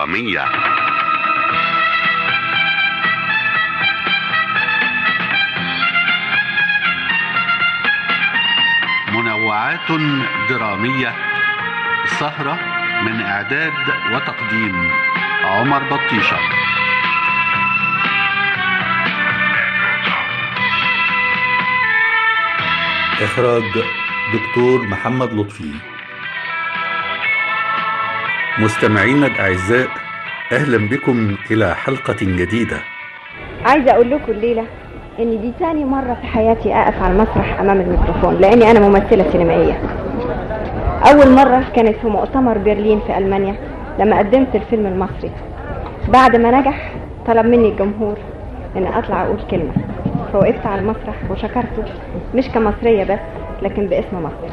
درامية. منوعات درامية، سهرة من إعداد وتقديم عمر بطيشة. إخراج دكتور محمد لطفي. مستمعينا الأعزاء، أهلا بكم إلى حلقة جديدة. عايزة أقول لكم الليلة إن دي تاني مرة في حياتي أقف على المسرح أمام الميكروفون، لأني أنا ممثلة سينمائية. أول مرة كانت في مؤتمر برلين في ألمانيا لما قدمت الفيلم المصري. بعد ما نجح طلب مني الجمهور إن أطلع أقول كلمة، فوقفت على المسرح وشكرته مش كمصرية بس لكن باسم مصر.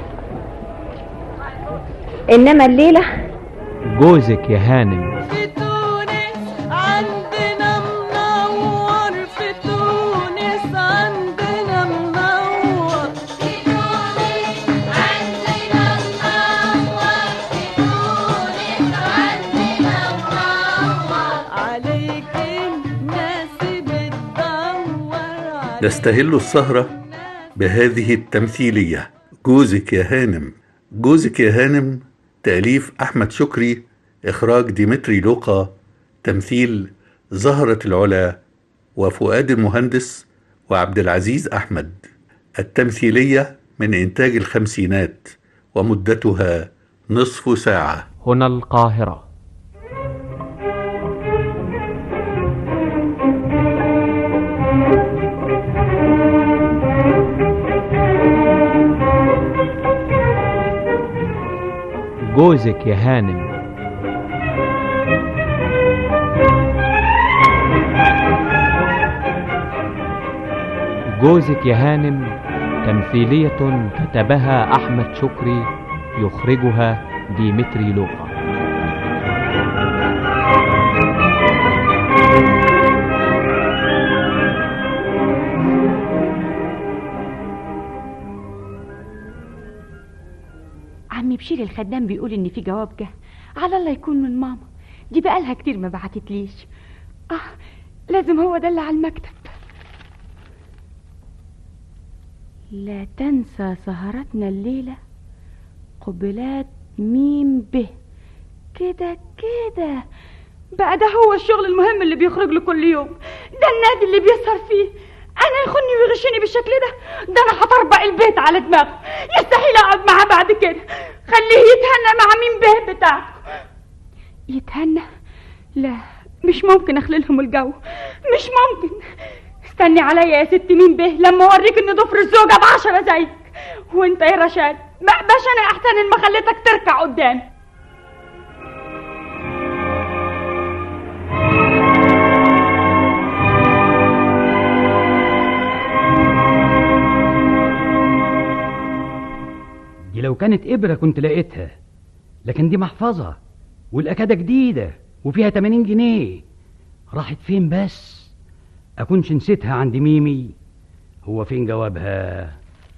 إنما الليلة جوزك يا هانم. في تونس عندنا منور، في تونس عندنا منور، في تونس عندنا منور، في تونس عندنا منور، عليك الناس بتدور. نستهل السهرة بهذه التمثيلية، جوزك يا هانم. جوزك يا هانم تأليف أحمد شكري، إخراج ديمتري لوقا، تمثيل زهرة العلا وفؤاد المهندس وعبد العزيز أحمد. التمثيلية من إنتاج الخمسينات ومدتها نصف ساعة. هنا القاهرة. جوزك يا هانم. جوزك يا هانم تمثيلية كتبها أحمد شكري، يخرجها ديمتري لوقا. عمي بشير الخدام بيقول ان في جواب جه، على الله يكون من ماما. دي بقالها كتير ما بعتتليش. لازم هو ده اللي على المكتب. لا تنسى سهرتنا الليلة، قبلات ميم به. كده كده بقى ده هو الشغل المهم اللي بيخرج له كل يوم، ده النادي اللي بيسهر فيه. انا يخوني ويغشني بالشكل ده انا هطربق البيت على دماغه. يستحيل اقعد معاه بعد كده. خليه يتهنى مع مين به بتاعه. يتهنى؟ لا، مش ممكن اخللهم الجو، مش ممكن. استني عليا يا ست مين به لما اوريك ان ضفر الزوجة ب10 زيك. وانت يا رشاد باش انا احسن ان ما خليتك تركع قدامي. دي لو كانت إبرة كنت لقيتها، لكن دي محفظة والأكادة جديدة وفيها 80 جنيه. راحت فين بس؟ أكونش نسيتها عند ميمي. هو فين جوابها؟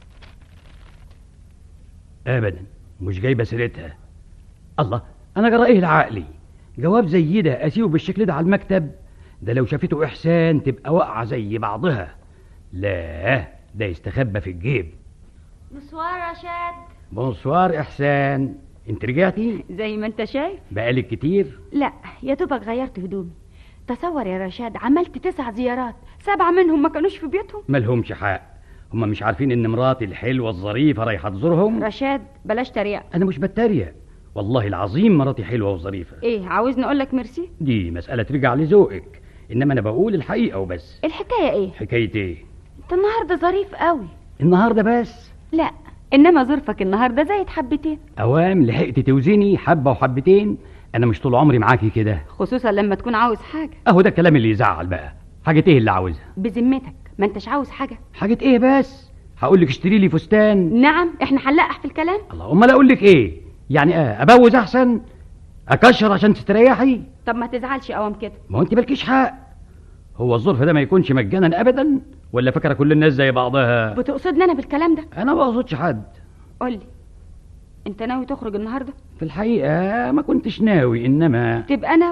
أبدا مش جايبة سيرتها. الله، أنا جرى إيه لعقلي؟ جواب زي ده أسيبه بالشكل ده على المكتب؟ ده لو شافته إحسان تبقى واقعة زي بعضها. لا، ده يستخبى في الجيب. بونسوار رشاد. بونسوار إحسان، انت رجعتي؟ زي ما انت شايف. بقالك كتير؟ لا، يا دوبك غيرت هدومي. تصور يا رشاد، عملت 9 زيارات، 7 منهم ما كانوش في بيوتهم. مالهمش حق، هم مش عارفين ان مراتي الحلوة الظريفة رايحة تزورهم؟ رشاد بلاش تريق. انا مش بتريق، والله العظيم مراتي حلوة وظريفة. ايه، عاوزني اقول لك ميرسي؟ دي مسألة ترجع لذوقك، انما انا بقول الحقيقة وبس. الحكاية ايه؟ حكاية ايه؟ انت النهاردة ظريف قوي. النهاردة بس؟ لا، انما ظرفك النهاردة زايد حبتين. اوام لحقت توزني حبة وحبتين؟ انا مش طول عمري معاكي كده، خصوصا لما تكون عاوز حاجة. اهو ده الكلام اللي يزعل بقى. حاجة ايه اللي عاوزها؟ بذمتك ما انتش عاوز حاجة؟ حاجة ايه بس؟ هقولك اشتري لي فستان؟ نعم، احنا هنلقح في الكلام. الله، امال اقولك ايه؟ يعني ابوز احسن؟ اكشر عشان تستريحي؟ طب ما تزعلش قوام كده. ما هو انت مالكيش حق. هو الظرف ده ما يكونش مجانا ابدا؟ ولا فاكره كل الناس زي بعضها؟ بتقصدني انا بالكلام ده؟ انا ما بقصدش حد. قولي، انت ناوي تخرج النهارده؟ في الحقيقه ما كنتش ناوي، انما تبقى ناوي.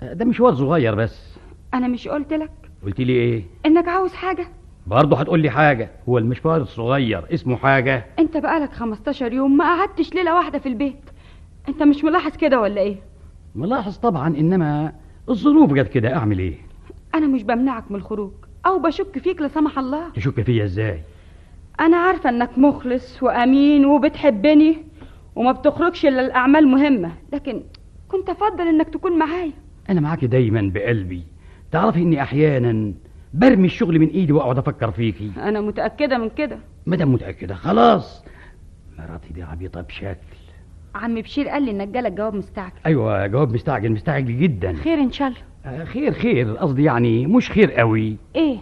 ده مشوار صغير بس. انا مش قلت لك قلت لي ايه؟ انك عاوز حاجة؟ برضه هتقول لي حاجة؟ هو المشوار الصغير اسمه حاجة؟ انت بقالك 15 يوم ما قعدتش ليلة واحدة في البيت. انت مش ملاحظ كده ولا ايه؟ ملاحظ طبعا، انما الظروف جت كده، اعمل ايه؟ انا مش بمنعك من الخروج او بشك فيك لا سمح الله. تشك فيا ازاي؟ انا عارفة انك مخلص وامين وبتحبني وما بتخرجش الا الاعمال مهمة، لكن كنت افضل انك تكون معايا. انا معاك دايما بقلبي. تعرفي اني احيانا برمي الشغل من ايدي واقعد افكر فيكي. انا متأكدة من كده. مادام متأكدة خلاص. مراتي دي عبيطة بشكل. عم بشير قال لي انك جالك جواب مستعجل. ايوه جواب مستعجل جدا. خير ان شاء الله. خير قصدي يعني مش خير قوي. ايه؟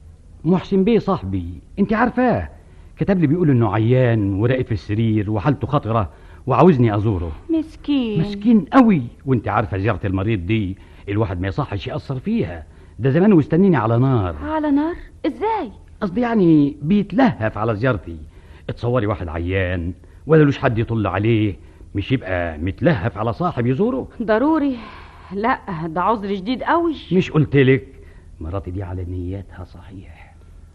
محسن بيه صاحبي انت عارفاه، كتب لي بيقول انه عيان وراقد في السرير وحالته خطرة وعاوزني ازوره. مسكين قوي، وانت عارفة زيارة المريض دي الواحد ما يصحش يأثر فيها، ده زمان مستنيني على نار. على نار؟ ازاي؟ قصدي يعني بيتلهف على زيارتي. اتصوري واحد عيان ولا لوش حد يطل عليه، مش يبقى متلهف على صاحب يزوره؟ ضروري. لا ده عذر جديد قوي. مش قلتلك مراتي دي على نياتها صحيح.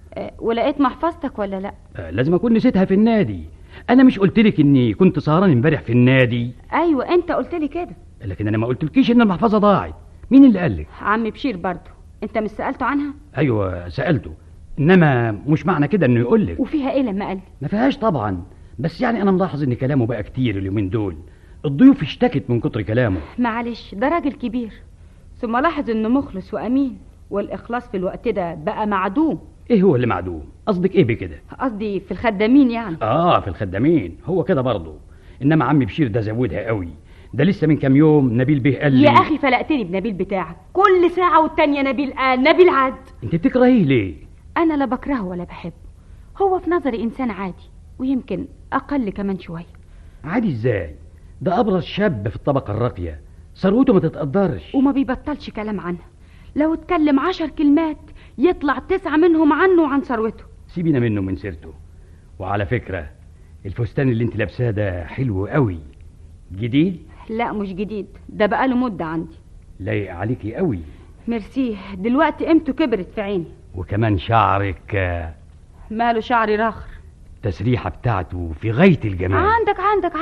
ولقيت محفظتك ولا لا؟ لازم اكون نسيتها في النادي. انا مش قلتلك اني كنت سهران امبارح في النادي؟ ايوه انت قلت لي كده، لكن انا ما قلتلكيش ان المحفظه ضاعت. مين اللي قالك؟ عم بشير برضه. انت مش سألته عنها؟ ايوه سألته، انما مش معنى كده انه يقولك. وفيها ايه لما قال؟ ما فيهاش طبعا، بس يعني انا ملاحظ ان كلامه بقى كتير اليومين دول. الضيوف اشتكت من كتر كلامه. معلش ده راجل كبير، ثم لاحظ انه مخلص وامين، والاخلاص في الوقت ده بقى معدوم. ايه هو اللي معدوم؟ قصدك ايه بكده؟ قصدي في الخدامين يعني. في الخدامين هو كده برضه، انما عم بشير ده زودها قوي. ده لسه من كام يوم نبيل بيه قال لي. يا اخي فلقتني بنبيل بتاعك، كل ساعة والتانية نبيل قال نبيل عاد. انت بتكرهيه ليه؟ انا لا بكرهه ولا بحبه، هو في نظري انسان عادي، ويمكن اقل كمان شوية. عادي ازاي؟ ده ابرز شاب في الطبقة الراقية، ثروته ما تتقدرش وما بيبطلش كلام عنها. لو اتكلم 10 كلمات يطلع 9 منهم عنه وعن ثروته. سيبينا منه من سيرته. وعلى فكرة الفستان اللي انت لابساه ده حلو قوي. جديد؟ لا مش جديد، ده بقاله مدة عندي. لايق عليكي قوي. ميرسيه، دلوقتي قيمته كبرت في عيني. وكمان شعرك. ماله شعري راخر؟ التسريحة بتاعته في غاية الجمال. عندك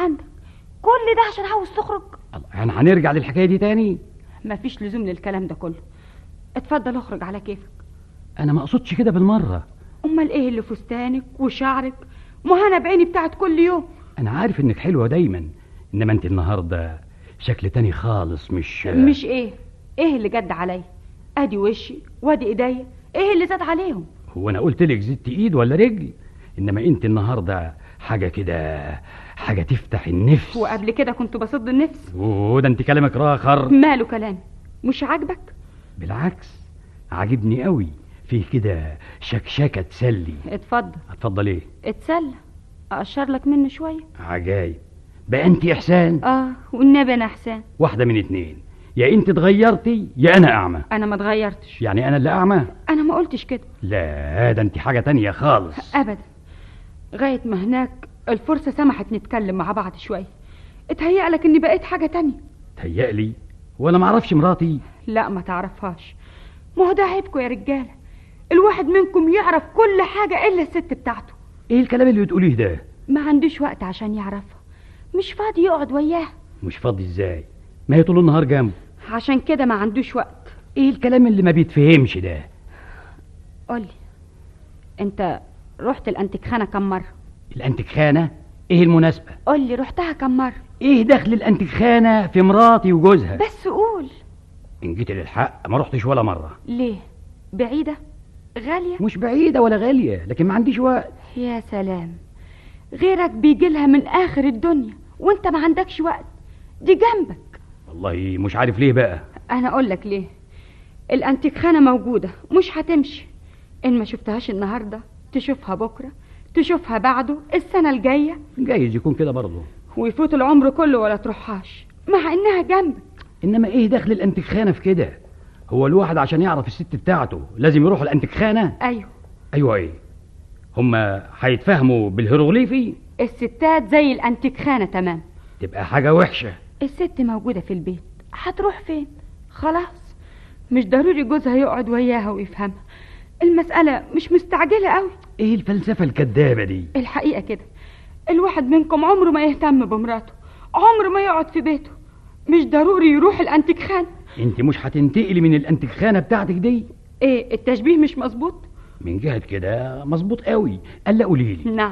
كل ده عشان عاوز تخرج؟ يعني هنرجع للحكاية دي تاني؟ مفيش لزوم للكلام ده كله. اتفضل اخرج على كيفك. انا ما اقصدش كده بالمرة. امال ايه اللي فستانك وشعرك؟ مهانة بعيني بتاعت كل يوم. انا عارف انك حلوة دايما، انما انت النهاردة شكل تاني خالص. مش ايه اللي جد عليا؟ ادي وشي وادي ايديا، ايه اللي زاد عليهم؟ هو انا قلت لك زدت ايد ولا رجل؟ انما انت النهاردة حاجة كده، حاجة تفتح النفس. وقبل كده كنت بصد النفس. ده انت كلامك راخر. ماله كلامي؟ مش عاجبك؟ بالعكس عاجبني قوي، فيه كده شكشكة تسلي. اتفضل ايه؟ اتسلى، اقشر لك منه شوية. عجايب، بقى انت احسان؟ والنبي انا احسان. واحدة من اتنين، يا انت اتغيرتي يا انا اعمى. انا ما اتغيرتش. يعني انا اللي اعمى؟ انا ما قلتش كده. لا ده انت حاجة تانية خالص. ابدا، غاية ما هناك الفرصة سمحت نتكلم مع بعض شوية، اتهيألك اني بقيت حاجة تانية. تهيألي؟ ولا معرفش مراتي؟ لا ما تعرفهاش، ما هو ده عيبكم يا رجالة، الواحد منكم يعرف كل حاجة الا الست بتاعته. ايه الكلام اللي بتقوليه ده؟ ما عندوش وقت عشان يعرفها، مش فاضي يقعد وياها. مش فاضي ازاي؟ ما هي طول النهار جنبه. عشان كده ما عندوش وقت. ايه الكلام اللي ما بيتفهمش ده؟ قولي، انت رحت الانتيكخانة كم مرة؟ الانتيكخانة؟ ايه المناسبة؟ قولي رحتها كم مرة؟ ايه دخل الانتيكخانة في مراتي وجوزها؟ بس قول. ان جيت للحق ما رحتش ولا مرة. ليه؟ بعيدة؟ غالية؟ مش بعيدة ولا غالية، لكن ما عنديش وقت. يا سلام، غيرك بيجيلها من اخر الدنيا وانت ما عندكش وقت، دي جنبك. والله مش عارف ليه بقى. انا اقولك ليه، الانتيكخانة موجودة مش هتمشي، ان ما شفتهاش النهاردة تشوفها بكرة، تشوفها بعده، السنة الجاية. جايز يكون كده برضه، ويفوت العمر كله ولا تروحهاش مع انها جنبك. انما ايه دخل الانتيكخانة في كده؟ هو الواحد عشان يعرف الست بتاعته لازم يروح الانتيكخانة؟ ايوه ايه؟ هما هيتفهموا بالهيروغليفي؟ الستات زي الانتيكخانة تمام. تبقى حاجة وحشة. الست موجودة في البيت، هتروح فين؟ خلاص. مش ضروري جوزها يقعد وياها ويفهمها. المسألة مش مستعجلة قوي. ايه الفلسفة الكدابة دي؟ الحقيقة كده، الواحد منكم عمره ما يهتم بمراته، عمره ما يقعد في بيته. مش ضروري يروح الانتيك خانة. انت مش هتنتقلي من الانتيك خانة بتاعتك دي؟ ايه التشبيه مش مظبوط؟ من جهة كده مظبوط قوي. قال قوليلي، نعم.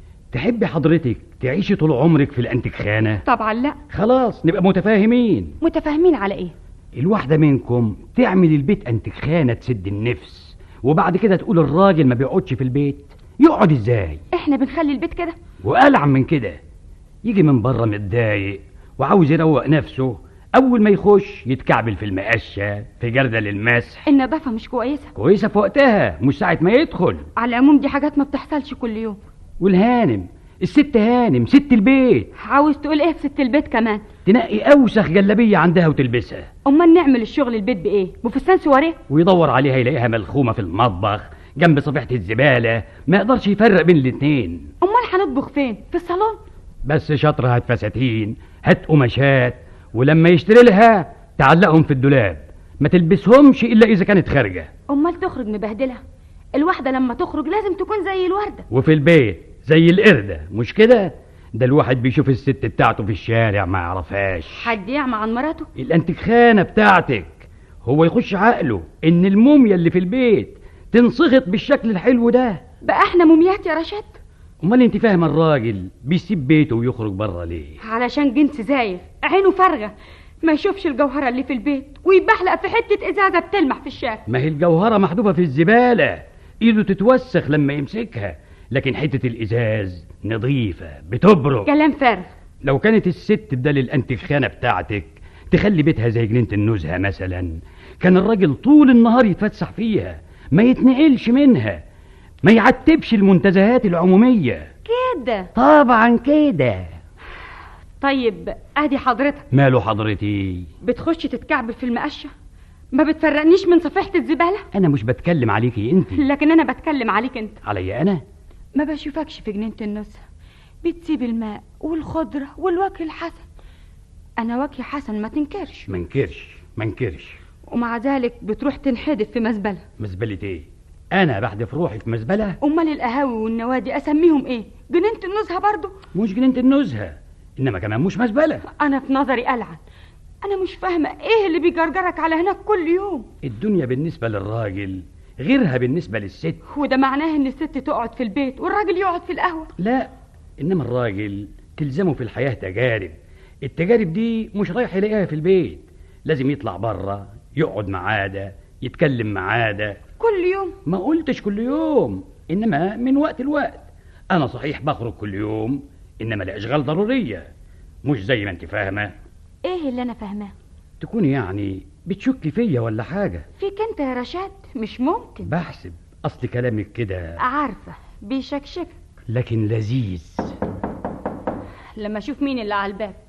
تحبي حضرتك تعيشي طول عمرك في الانتيك خانة؟ طبعا لا. خلاص نبقى متفاهمين. متفاهمين على ايه؟ الواحدة منكم تعمل البيت انتيك خانة تسد النفس، وبعد كده تقول الراجل ما بيقعدش في البيت. يقعد ازاي؟ احنا بنخلي البيت كده. وألعن من كده، يجي من بره متضايق وعاوز يروق نفسه، اول ما يخش يتكعبل في المقشه في جردل المسح. النظافه مش كويسه. كويسه في وقتها، مش ساعه ما يدخل. على العموم دي حاجات ما بتحصلش كل يوم. والهانم، الست هانم ست البيت، عاوز تقول ايه في ست البيت كمان؟ تنقي اوسخ جلابيه عندها وتلبسها. امال نعمل الشغل البيت بايه؟ بفستان سواريه؟ ويدور عليها يلاقيها ملخومه في المطبخ جنب صفيحه الزباله، ما يقدرش يفرق بين الاتنين. امال هنطبخ فين؟ في الصالون؟ بس شاطره، هات فساتين، هات قماشات، ولما يشتري لها تعلقهم في الدولاب، ما تلبسهمش الا اذا كانت خارجه. امال تخرج مبهدله؟ الواحده لما تخرج لازم تكون زي الورده. وفي البيت زي القرده، مش كده؟ ده الواحد بيشوف الست بتاعته في الشارع ما يعرفهاش. حد يعمى عن مراته؟ الانتخانه بتاعتك هو يخش عقله ان الموميا اللي في البيت تنصغط بالشكل الحلو ده. بقى احنا موميات يا رشاد؟ امال انت فاهم الراجل بيسيب بيته ويخرج بره ليه؟ علشان جنس زايغ عينه فارغه، ما يشوفش الجوهره اللي في البيت ويبحلق في حته ازازه بتلمع في الشارع. ما هي الجوهره محذوفه في الزباله، ايده تتوسخ لما يمسكها، لكن حته الازاز نظيفه بتبرق. كلام فارغ. لو كانت الست بدل الانتخانه بتاعتك تخلي بيتها زي جنينه النزهه مثلا، كان الراجل طول النهار يتفسح فيها، ما يتنقلش منها، ما يعتبش المنتزهات العموميه. كده؟ طبعا كده. طيب ادي حضرتك. ماله حضرتي؟ بتخش تتكعبل في المقشه، ما بتفرقنيش من صفيحه الزباله. انا مش بتكلم عليكي انت، لكن انا بتكلم عليك انت. عليا انا؟ ما بشوفكش في جنينه النزهه، بتسيب الماء والخضره والوجه الحسن. انا وجهي حسن ما تنكرش. منكرش. ومع ذلك بتروح تنحدف في مزبله. مزبله ايه؟ انا بحدف روحي في مزبله؟ امال القهاوي والنوادي اسميهم ايه؟ جنينه النزهه برضو؟ مش جنينه النزهه، انما كمان مش مزبله. انا في نظري ألعن. انا مش فاهمه ايه اللي بيجرجرك على هناك كل يوم. الدنيا بالنسبه للراجل غيرها بالنسبه للست. وده معناه ان الست تقعد في البيت والراجل يقعد في القهوه؟ لا، انما الراجل تلزمه في الحياه تجارب. التجارب دي مش رايح يلاقيها في البيت، لازم يطلع بره، يقعد مع عاده، يتكلم مع عاده. كل يوم؟ ما قلتش كل يوم، انما من وقت لوقت. انا صحيح بخرج كل يوم، انما لاشغال ضروريه، مش زي ما انت فاهمه. ايه اللي انا فاهماه؟ تكوني يعني بتشكي فيا ولا حاجه. فيك انت يا رشاد؟ مش ممكن. بحسب اصل كلامك كده. عارفه بيشكشك، لكن لذيذ. لما اشوف مين اللي على الباب.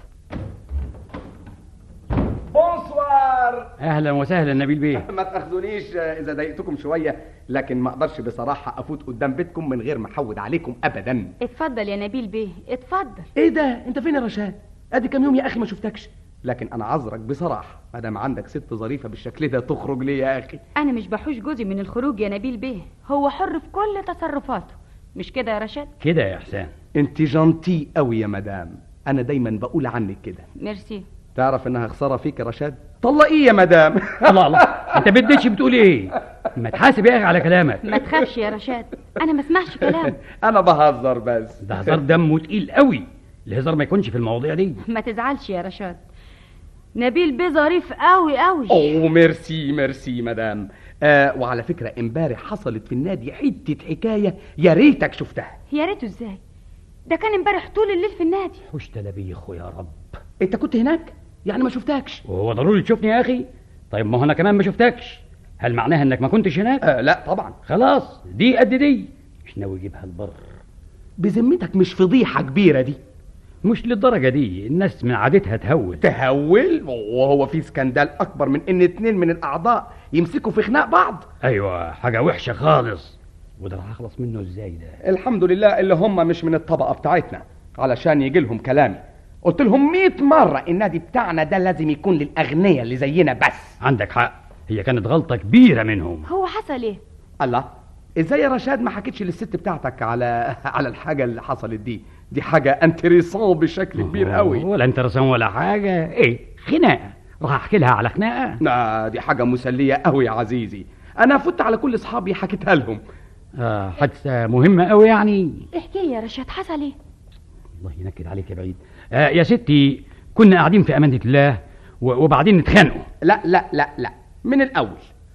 بونسوار. اهلا وسهلا نبيل بيه. ما تاخذونيش اذا ضايقتكم شويه، لكن ما اقدرش بصراحه افوت قدام بيتكم من غير ما احود عليكم ابدا. اتفضل يا نبيل بيه، اتفضل. ايه ده؟ انت فين يا رشاد؟ ادي كام يوم يا اخي ما شفتكش. لكن انا عذرك بصراحه، ما دام عندك ست ظريفه بالشكل ده تخرج ليه يا اخي؟ انا مش بحوش جوزي من الخروج يا نبيل بيه، هو حر في كل تصرفاته، مش كده يا رشاد؟ كده يا احسان. انت جانتي قوي يا مدام، انا دايما بقول عنك كده. ميرسي. تعرف انها خساره فيك يا رشاد؟ طلقيه يا مدام. الله انت بديتش بتقول ايه؟ ما تحاسب يا اخي على كلامك. ما تخافش يا رشاد، انا ما اسمعش كلام. انا بهزر بس. ده هزار دمه تقيل قوي، الهزار ما يكونش في المواضيع دي. ما تزعلش يا رشاد، نبيل بيه ظريف قوي قوي. اوه ميرسي مدام. وعلى فكره امبارح حصلت في النادي حته حكايه يا ريتك شفتها. يا ريته ازاي؟ ده كان امبارح طول الليل في النادي. حوش تلابيخ يا رب. انت كنت هناك؟ يعني ما شفتكش؟ وهو ضروري تشوفني يا اخي؟ طيب ما هو انا كمان ما شفتكش، هل معناها انك ما كنتش هناك؟ لا طبعا. خلاص دي قد دي، مش ناوي اجيبها البر. بذمتك مش فضيحه كبيره دي؟ مش للدرجه دي، الناس من عادتها تهول، وهو في سكندال اكبر من ان 2 من الاعضاء يمسكوا في خناق بعض؟ ايوه حاجه وحشه خالص، وده هخلص منه ازاي ده؟ الحمد لله اللي هم مش من الطبقه بتاعتنا علشان يجي لهم كلامي. قلت لهم 100 مره النادي بتاعنا ده لازم يكون للاغنياء اللي زينا بس. عندك حق، هي كانت غلطة كبيرة منهم. هو حصل ايه؟ الله، ازاي يا رشاد ما حكيتش للست بتاعتك على الحاجه اللي حصلت دي حاجه انتريسون بشكل كبير قوي. ولا انترسان ولا حاجة. ايه خناقة؟ راح احكي لها على خناقة؟ لا، دي حاجه مسليه قوي يا عزيزي. انا فت على كل اصحابي حكيتها لهم. حادثة مهمة قوي يعني. احكي يا رشاد، حصل ايه؟ الله ينكد عليك يا بعيد. يا ستي، كنا قاعدين في أمانة الله وبعدين نتخانقوا. لا لا لا لا، من الاول.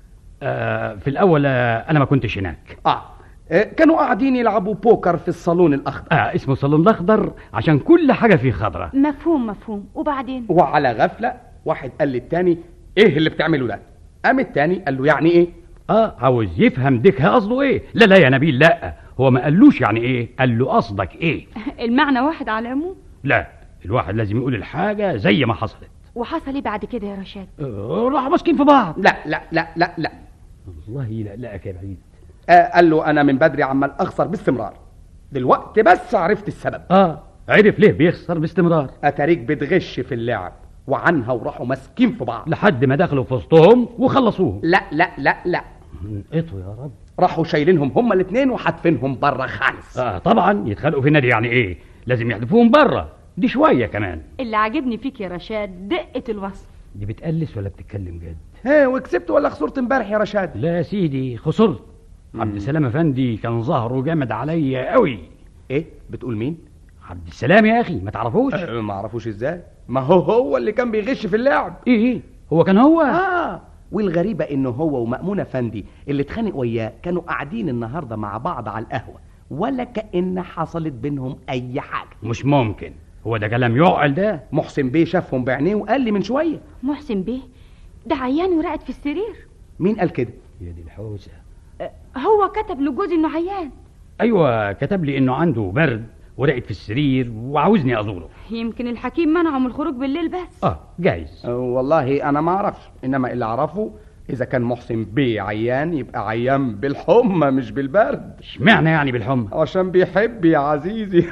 في الأول أنا ما كنتش هناك. كانوا قاعدين يلعبوا بوكر في الصالون الأخضر. اسمه الصالون الأخضر عشان كل حاجة فيه خضرة. مفهوم. وبعدين؟ وعلى غفلة واحد قال للتاني ايه اللي بتعمله ده؟ قام التاني قال له يعني ايه؟ عاوز يفهم ديكها قصده ايه. لا يا نبيل، لا، هو ما قالوش يعني ايه، قال له قصدك ايه. المعنى واحد على العموم. لا، الواحد لازم يقول الحاجة زي ما حصلت. وحصل ايه بعد كده يا رشاد؟ راحوا ماسكين في بعض. لا لا لا لا لا، والله لا يا بعيد. قال له انا من بدري عمال اخسر باستمرار، دلوقتي بس عرفت السبب. عرف ليه بيخسر باستمرار. اتاريك بتغش في اللعب وعنها، وراحوا ماسكين في بعض لحد ما دخلوا في وسطهم وخلصوهم. لا لا لا لا، انقطوا يا رب. راحوا شايلينهم هما الاثنين وحاتفينهم بره خالص. طبعا يتخانقوا في النادي يعني ايه، لازم يحذفوهم بره. دي شويه كمان. اللي عاجبني فيك يا رشاد دقة الوصف. دي بتقلس ولا بتتكلم جد؟ وكسبت ولا خسرت امبارح يا رشاد؟ لا يا سيدي، خسرت. عبد السلام افندي كان ظهره جامد عليا قوي. ايه بتقول؟ مين؟ عبد السلام يا اخي، ما تعرفوش؟ ما اعرفوش ازاي؟ ما هو اللي كان بيغش في اللعب. ايه هو كان هو؟ والغريبة انه هو ومأمون افندي اللي اتخانق وياه كانوا قاعدين النهاردة مع بعض على القهوة، ولا كأن حصلت بينهم اي حاجة. مش ممكن، هو ده كلام يعقل ده؟ محسن بيه شافهم بعينيه وقال لي من شوية. محسن بيه ده عيان وراقد في السرير. مين قال كده؟ يا دي الحوسة. هو كتب لجوزي انه عيان. ايوه، كتب لي انه عنده برد وراقد في السرير وعاوزني ازوره. يمكن الحكيم منعه من الخروج بالليل بس. جايز. والله انا ما اعرفش، انما اللي اعرفه اذا كان محسن بيه عيان يبقى عيان بالحمى مش بالبرد. اشمعنى يعني بالحمى؟ عشان بيحب يا عزيزي.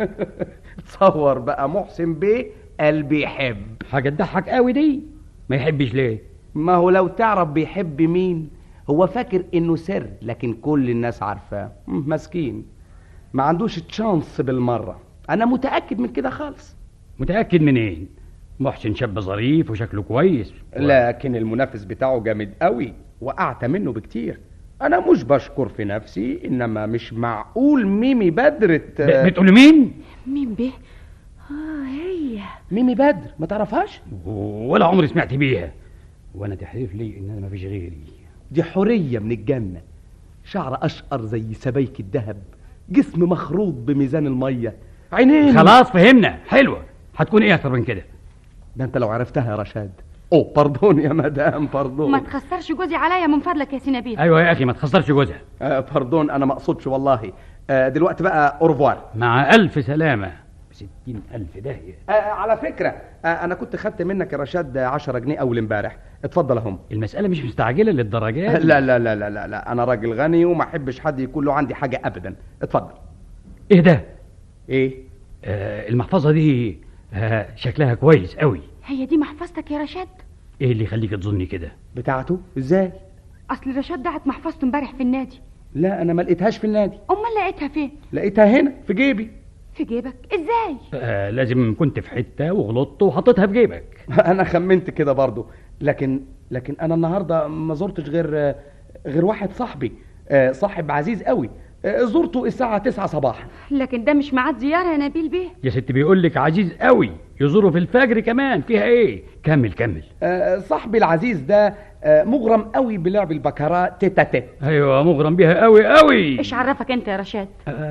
تصور بقى، محسن بيه قال بيحب. حاجه تضحك قوي دي. ما يحبش ليه؟ ما هو لو تعرف بيحب مين، هو فاكر انه سر لكن كل الناس عارفاه. مسكين، ما عندوش تشانس بالمرة. انا متأكد من كده خالص. متأكد منين؟ محسن شاب ظريف وشكله كويس لكن المنافس بتاعه جامد قوي وأعتى منه بكتير. انا مش بشكر في نفسي، انما مش معقول ميمي بدر بتقول مين؟ مين بيه؟ هي ميمي بدر، ما تعرفهاش؟ ولا عمري سمعت بيها. وانا تحلف لي ان انا ما فيش غيري. دي حورية من الجنة، شعر اشقر زي سبايك الذهب، جسم مخروط بميزان المية، عينين. خلاص فهمنا، حلوة. هتكون ايه اكتر من كده؟ ده انت لو عرفتها يا رشاد. باردون يا مدام، باردون. ما تخسرش جوزي عليا من فضلك يا سينابيل. ايوه يا اخي، ما تخسرش جوزها. باردون، انا ما اقصدش والله. دلوقتي بقى اورفوار. مع الف سلامة. ب60,000 داهية. على فكرة، أنا كنت خدت منك يا رشاد 10 جنيه أول امبارح، اتفضل أهم. المسألة مش مستعجلة للدرجات. لا لا لا لا لا لا، أنا راجل غني وما أحبش حد يكون له عندي حاجة أبدا. اتفضل. إيه ده؟ إيه؟ المحفظة دي شكلها كويس قوي. هي دي محفظتك يا رشاد؟ إيه اللي يخليك تظني كده؟ بتاعته؟ إزاي؟ أصل رشاد دعت محفظته امبارح في النادي. لا، أنا ما لقيتهاش في النادي. أمال لقيتها فين؟ لقيتها هنا في جيبي. في جيبك؟ ازاي؟ لازم كنت في حتة وغلطت وحطيتها في جيبك. انا خمنت كده برضو، لكن انا النهارده ما زرتش غير واحد صاحبي، صاحب عزيز قوي، زرته الساعة 9 صباحا. لكن ده مش ميعاد زيارة يا نبيل بيه. يا ست بيقول لك عزيز قوي، يزوره في الفجر كمان، فيها ايه؟ كمل. صاحبي العزيز ده مغرم قوي بلعب البكرة تيتا تيت. ايوه، مغرم بيها قوي. ايش عرفك انت يا رشاد؟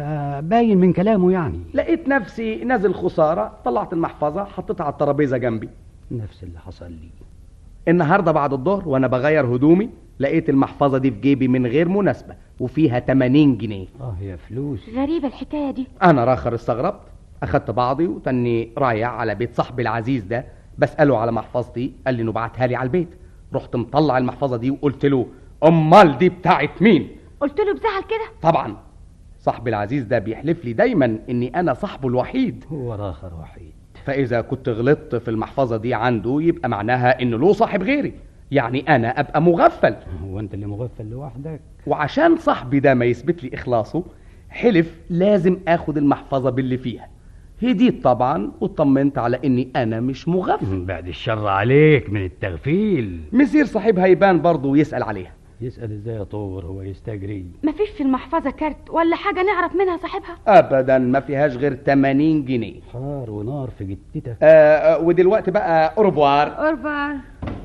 باين من كلامه يعني. لقيت نفسي نازل خسارة، طلعت المحفظة حطيتها على الترابيزة جنبي. نفس اللي حصل لي النهاردة بعد الظهر وانا بغير هدومي، لقيت المحفظة دي في جيبي من غير مناسبة وفيها 80 جنيه. يا فلوس. غريبة الحكاية دي. انا راخر استغربت، اخدت بعضي وتاني رايح على بيت صاحبي العزيز ده، بسأله على محفظتي، قال لي انه بعتها لي على البيت. رحت مطلع المحفظة دي وقلت له امال دي بتاعت مين؟ قلت له بزعل كده؟ طبعا، صاحبي العزيز ده بيحلف لي دايما اني انا صاحبه الوحيد. هو راخر وحيد. فاذا كنت غلطت في المحفظة دي عنده، يبقى معناها انه له صاحب غيري، يعني انا ابقى مغفل. هو انت اللي مغفل لوحدك؟ وعشان صاحبي ده ما يثبت لي اخلاصه حلف لازم اخد المحفظة باللي فيها. هديت طبعا واطمنت على اني انا مش مغفل. بعد الشر عليك من التغفيل. مسير صاحبها يبان برضه ويسأل عليها. يسأل ازاي يا طور؟ هو يستجري؟ مفيش في المحفظة كارت ولا حاجة نعرف منها صاحبها؟ ابدا ما فيهاش غير 80 جنيه. حار ونار في جتتك. ودلوقتي بقى اوروبوار. أورفار.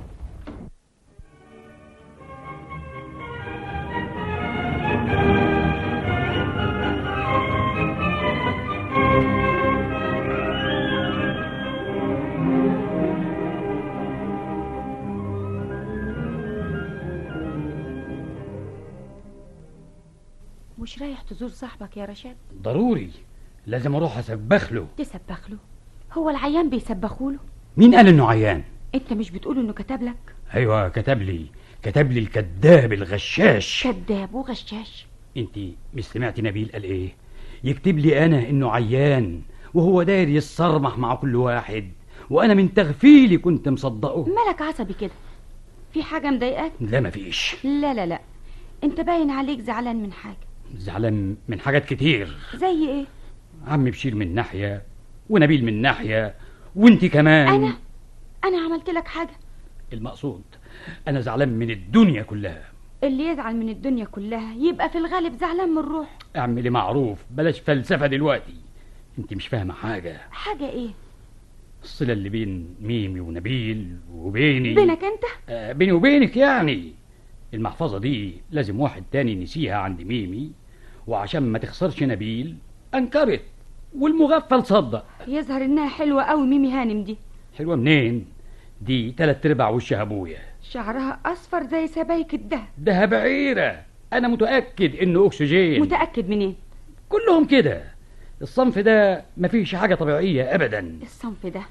مش رايح تزور صاحبك يا رشاد؟ ضروري، لازم اروح اسبخ له. تسبخ له؟ هو العيان بيسبخوا له؟ مين قال انه عيان؟ انت مش بتقول انه كتب لك؟ ايوه كتب لي الكذاب الغشاش. كذاب وغشاش. انت مش سمعتي نبيل قال ايه؟ يكتب لي انا انه عيان وهو داير يتصرمح مع كل واحد، وانا من تغفيلي كنت مصدقه. مالك عصبي كده؟ في حاجة مضايقاك؟ لا مفيش. لا انت باين عليك زعلان من حاجة. زعلان من حاجات كتير. زي ايه؟ عمي بشير من ناحية ونبيل من ناحية وانت كمان. انا عملت لك حاجة؟ المقصود انا زعلان من الدنيا كلها. اللي يزعل من الدنيا كلها يبقى في الغالب زعلان من روح. اعملي معروف، بلاش فلسفة دلوقتي. انت مش فاهمة حاجة. حاجة ايه؟ الصلة اللي بين ميمي ونبيل وبيني. بينك انت؟ بيني وبينك يعني. المحفظة دي لازم واحد تاني نسيها عند ميمي، وعشان ما تخسرش نبيل انكرت والمغفل صدق. يظهر انها حلوة قوي ميمي هانم دي. حلوة منين؟ دي 3/4 وشها ابويا. شعرها اصفر زي سبايك الدهب. ده بعيرة، انا متأكد انه اكسجين. متأكد منين؟ كلهم كده. الصنف ده مفيش حاجة طبيعية ابدا. الصنف ده؟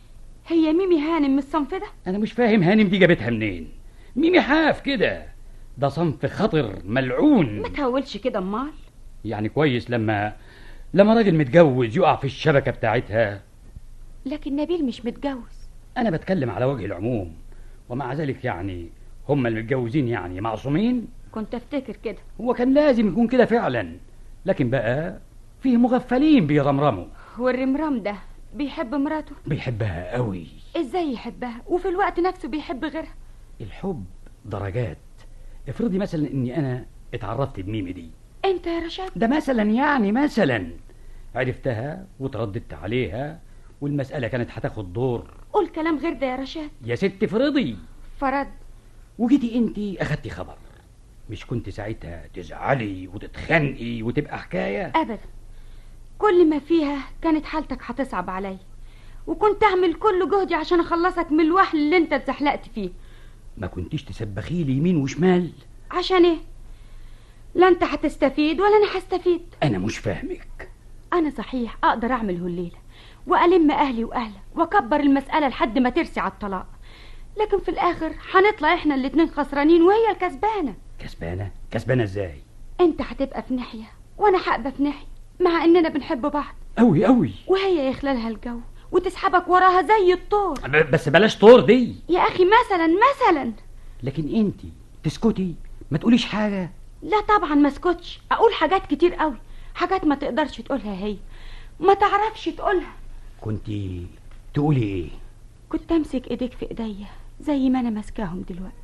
هي ميمي هانم من الصنف ده؟ انا مش فاهم هانم دي جابتها منين. ميمي حاف كده، ده صنف خطر ملعون. ما تهولش كده امال. يعني كويس لما راجل متجوز يقع في الشبكة بتاعتها. لكن نبيل مش متجوز. انا بتكلم على وجه العموم، ومع ذلك يعني هم المتجوزين يعني معصومين؟ كنت افتكر كده. هو كان لازم يكون كده فعلا، لكن بقى فيه مغفلين بيرمرموا. والرمرام ده بيحب مراته؟ بيحبها قوي. ازاي يحبها وفي الوقت نفسه بيحب غيرها؟ الحب درجات. افرضي مثلا اني انا اتعرفت بميمي دي. انت يا رشاد؟ ده مثلا عرفتها وترددت عليها والمسألة كانت هتاخد دور. قول كلام غير ده يا رشاد. يا ست فرضي. فرد. وجيتي انتي اخدتي خبر، مش كنت ساعتها تزعلي وتتخنقي وتبقى حكاية؟ ابدا. كل ما فيها كانت حالتك هتصعب علي، وكنت اعمل كل جهدي عشان اخلصك من الوحل اللي انت اتزحلقت فيه. ما كنتيش تسبخي لي يمين وشمال؟ عشان ايه؟ لا انت هتستفيد ولا انا هستفيد. انا مش فاهمك. انا صحيح اقدر اعمله الليله والم اهلي واهلك واكبر المساله لحد ما ترسي على الطلاق، لكن في الاخر هنطلع احنا الاتنين خسرانين وهي الكسبانه. كسبانه ازاي؟ انت هتبقى في ناحيه وانا هبقى في ناحيه، مع اننا بنحب بعض قوي قوي، وهي يخلالها الجو وتسحبك وراها زي الطور. بس بلاش طور دي يا اخي. مثلا لكن انتي تسكتي ما تقوليش حاجه. لا طبعا ما اسكتش، اقول حاجات كتير قوي، حاجات ما تقدرش تقولها هي، ما تعرفش تقولها. كنتي تقولي ايه؟ كنت امسك ايديك في ايديا زي ما انا ماسكاهم دلوقتي،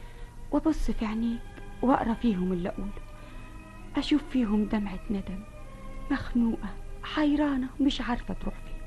وابص في عينيك واقرا فيهم اللي اقوله، اشوف فيهم دمعة ندم، مخنوقة حيرانة مش عارفة تروح فين.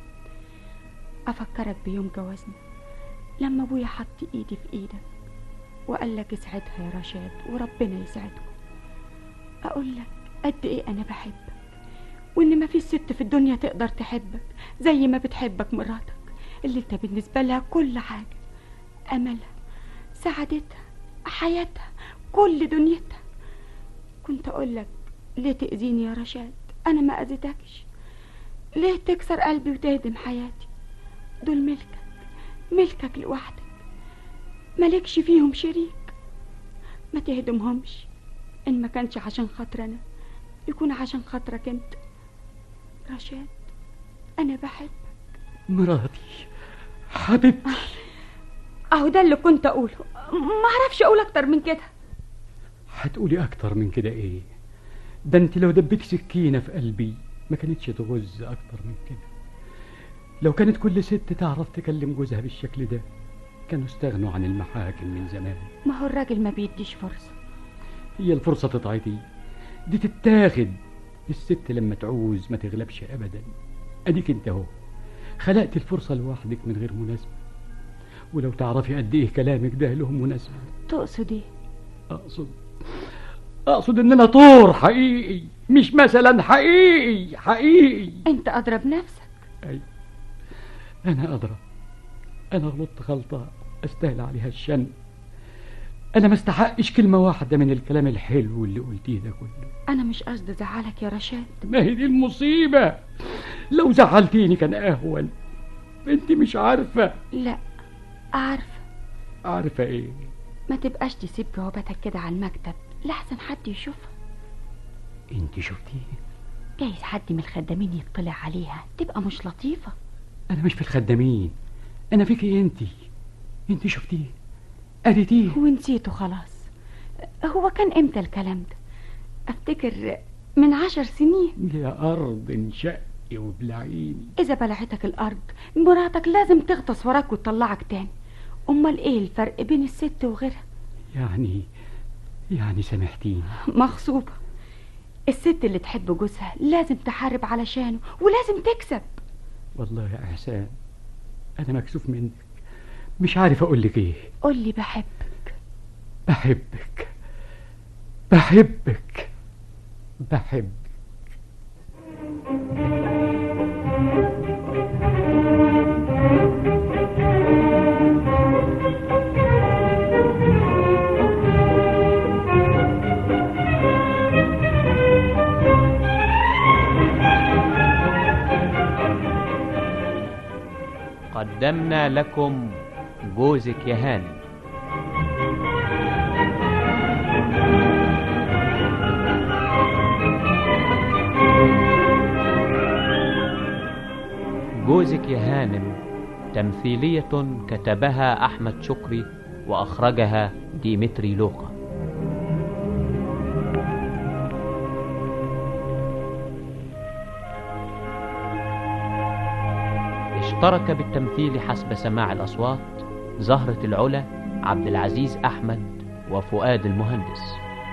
افكرك بيوم جوازنا لما ابويا حط ايدي في ايدك وقال لك اسعدها يا رشاد وربنا يسعدكم. اقول لك قد ايه انا بحبك، وان ما في ست في الدنيا تقدر تحبك زي ما بتحبك مراتك اللي انت بالنسبة لها كل حاجة، املها، سعادتها، حياتها، كل دنيتها. كنت اقول لك ليه تأذيني يا رشاد؟ انا ما اذيتكش. ليه تكسر قلبي وتهدم حياتي؟ دول ملكك لوحدك، مالكش فيهم شريك. ما تهدمهمش، ان ما كانش عشان خاطر انا يكون عشان خاطرك انت. رشاد انا بحبك. مراتي حبيبتي. اهو ده اللي كنت اقوله، ما اعرفش اقول اكتر من كده. هتقولي اكتر من كده ايه؟ ده انت لو دبيت سكينة في قلبي ما كانتش تغز اكتر من كده. لو كانت كل ست تعرف تكلم جوزها بالشكل ده كانوا استغنوا عن المحاكم من زمان. ما هو الراجل ما بيديش فرصة. هي الفرصة تتعطي؟ دي تتاخد. الست لما تعوز ما تغلبش ابدا. اديك انت اهو خلقت الفرصة لوحدك من غير مناسبة، ولو تعرفي قد ايه كلامك ده له مناسبة. تقصد ايه؟ اقصد ان انا طور حقيقي، مش مثلا حقيقي. انت ادرى بنفسك. اي انا ادرى. انا غلطت غلطة استاهل عليها الشن. انا ما استحقش كلمة واحدة من الكلام الحلو اللي قلتيه ده كله. انا مش قصدي ازعلك يا رشاد. ما هي دي المصيبة، لو زعلتيني كان اهون. انت مش عارفة. لا عارفة. عارفة ايه؟ ما تبقاش تسيب جواباتك كده على المكتب لحسن حد يشوفها. انت شفتيه؟ جايز حد من الخدامين يطلع عليها، تبقى مش لطيفة. انا مش في الخدامين، انا فيكي انت شفتيه قريتيه ونسيته خلاص. هو كان امتى الكلام ده؟ افتكر من 10 سنين. يا ارض انشقي وبلعيني. اذا بلعتك الارض مراتك لازم تغطس وراك وتطلعك تاني. امال ايه الفرق بين الست وغيرها؟ يعني سامحتيني. مغصوبة. الست اللي تحب جوزها لازم تحارب علشانه ولازم تكسب. والله يا احسان انا مكسوف منك، مش عارف اقولك ايه. قولي بحبك. قدمنا لكم جوزك يا هانم. جوزك يا هانم تمثيلية كتبها أحمد شكري وأخرجها ديمتري لوقا. اشترك بالتمثيل حسب سماع الأصوات زهرة العلا، عبد العزيز أحمد، وفؤاد المهندس.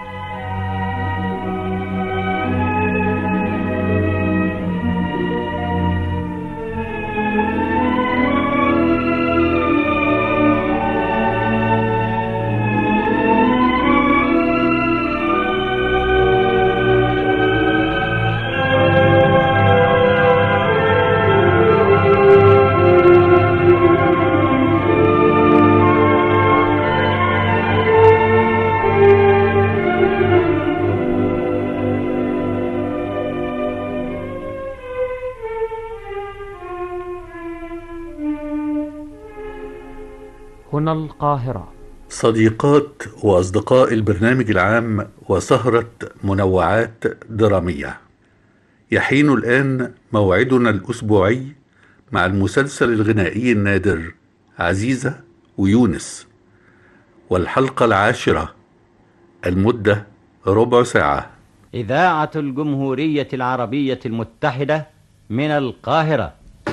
هنا القاهرة. صديقات وأصدقاء البرنامج العام وسهرة منوعات درامية، يحين الآن موعدنا الأسبوعي مع المسلسل الغنائي النادر عزيزة ويونس، والحلقة 10، المدة ربع ساعة. إذاعة الجمهورية العربية المتحدة من القاهرة.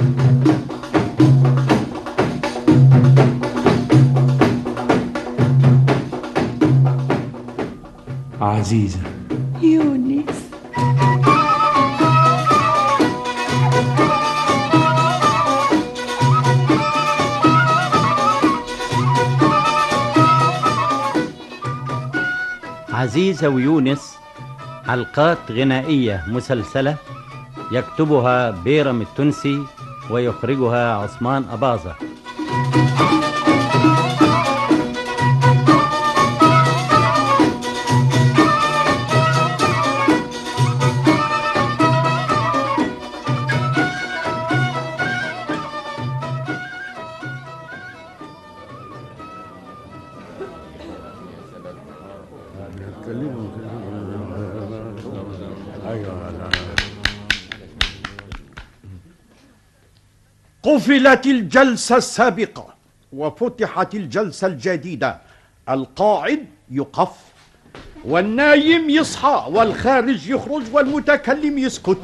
عزيزة يونس. عزيزة ويونس حلقات غنائية مسلسلة يكتبها بيرم التونسي ويخرجها عثمان أباظة. قفلت الجلسة السابقة وفتحت الجلسة الجديدة. القاعد يقف، والنايم يصحى، والخارج يخرج، والمتكلم يسكت.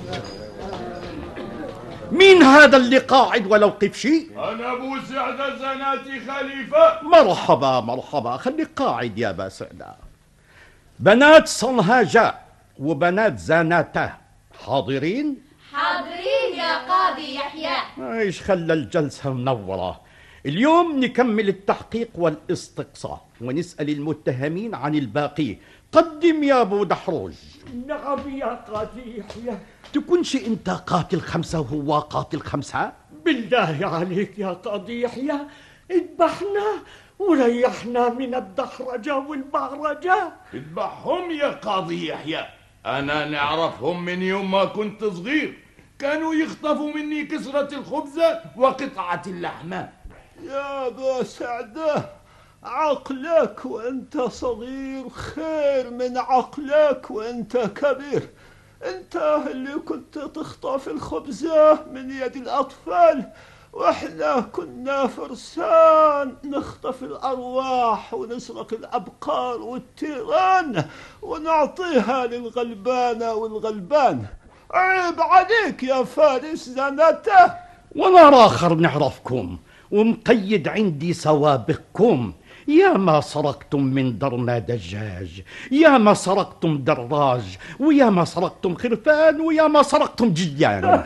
مين هذا اللي قاعد ولا وقف شيء؟ أنا أبو سعدة زناتي خليفة. مرحبا مرحبا، خليك قاعد يا أبا سعدة. بنات صنهاجة وبنات زناته حاضرين؟ حاضرين يا قاضي يحيى. ايش خلى الجلسة منورة. اليوم نكمل التحقيق والاستقصاء ونسأل المتهمين عن الباقي. قدم يا أبو دحروج. نعم يا قاضي يحيى. تكونش انت قاتل 5 وهو قاتل 5؟ بالله عليك يا قاضي يحيى، اذبحنا وريحنا من الدحرجة والبهرجة. اذبحهم يا قاضي يحيى، أنا نعرفهم من يوم ما كنت صغير، كانوا يخطفوا مني كسرة الخبزة وقطعة اللحمة. يا أبا سعدة، عقلك وانت صغير خير من عقلك وانت كبير. انت اللي كنت تخطف الخبزة من يد الأطفال، واحنا كنا فرسان نخطف الأرواح ونسرق الأبقار والتيران ونعطيها للغلبانة والغلبان. عيب عليك يا فارس زناته. ونرى آخر نعرفكم ومقيد عندي سوابقكم. يا ما سرقتم من درنا دجاج، يا ما سرقتم دراج، ويا ما سرقتم خرفان، ويا ما سرقتم جديان.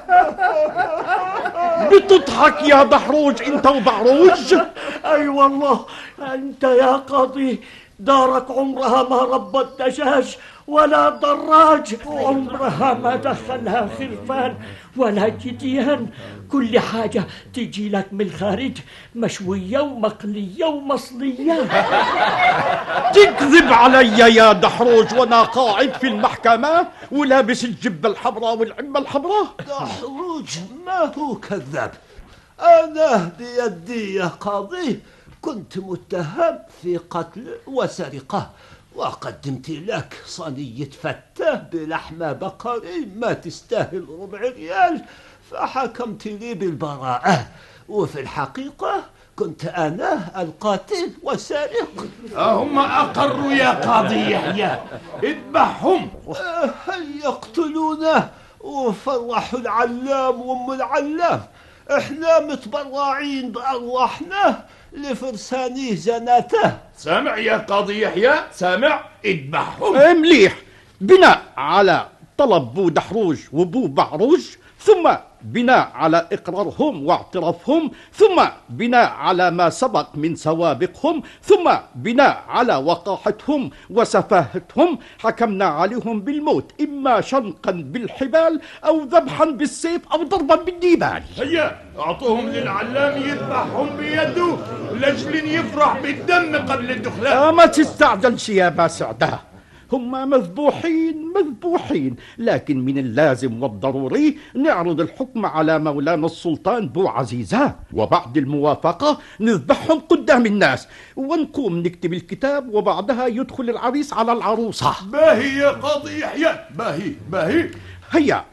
بتضحك يا دحروج انت وبعروج؟ اي والله انت يا قاضي دارك عمرها ما ربت دجاج ولا دراج، عمرها ما دخلها خرفان ولا جديان. كل حاجة تجي لك من الخارج مشوية ومقلية ومصلية. تكذب علي يا دحروج وانا قاعد في المحكمة ولابس الجبة الحمراء والعمة الحمراء؟ دحروج ما هو كذاب. أنا بيدي يا قاضي كنت متهم في قتل وسرقة، وقدمت لك صينية فتة بلحمة بقري ما تستاهل ربع ريال، فحكمت لي بالبراءة، وفي الحقيقة كنت أنا القاتل والسارق. هم أقروا يا قاضي يحيى، اذبحهم. هل يقتلونه وفرحوا العلام وأم العلام؟ احنا متبرعين بأرواحنا لفرسانيه زناته. سامع يا قاضي يحيى، سامع؟ اذبحهم. مليح. بناء على طلب بو دحروج وبو بعروج، ثم بناء على إقرارهم واعترافهم، ثم بناء على ما سبق من سوابقهم، ثم بناء على وقاحتهم وسفاهتهم، حكمنا عليهم بالموت، إما شنقا بالحبال أو ذبحا بالسيف أو ضربا بالديبال. هيا أعطوهم للعلام يذبحهم بيده لأجل يفرح بالدم قبل الدخلان. ما تستعجلش يا أبا سعدة، هم مذبوحين، لكن من اللازم والضروري نعرض الحكم على مولانا السلطان بو عزيزة، وبعد الموافقة نذبحهم قدام الناس ونقوم نكتب الكتاب، وبعدها يدخل العريس على العروسة. باهي يا قاضي يحيى، باهي. هيا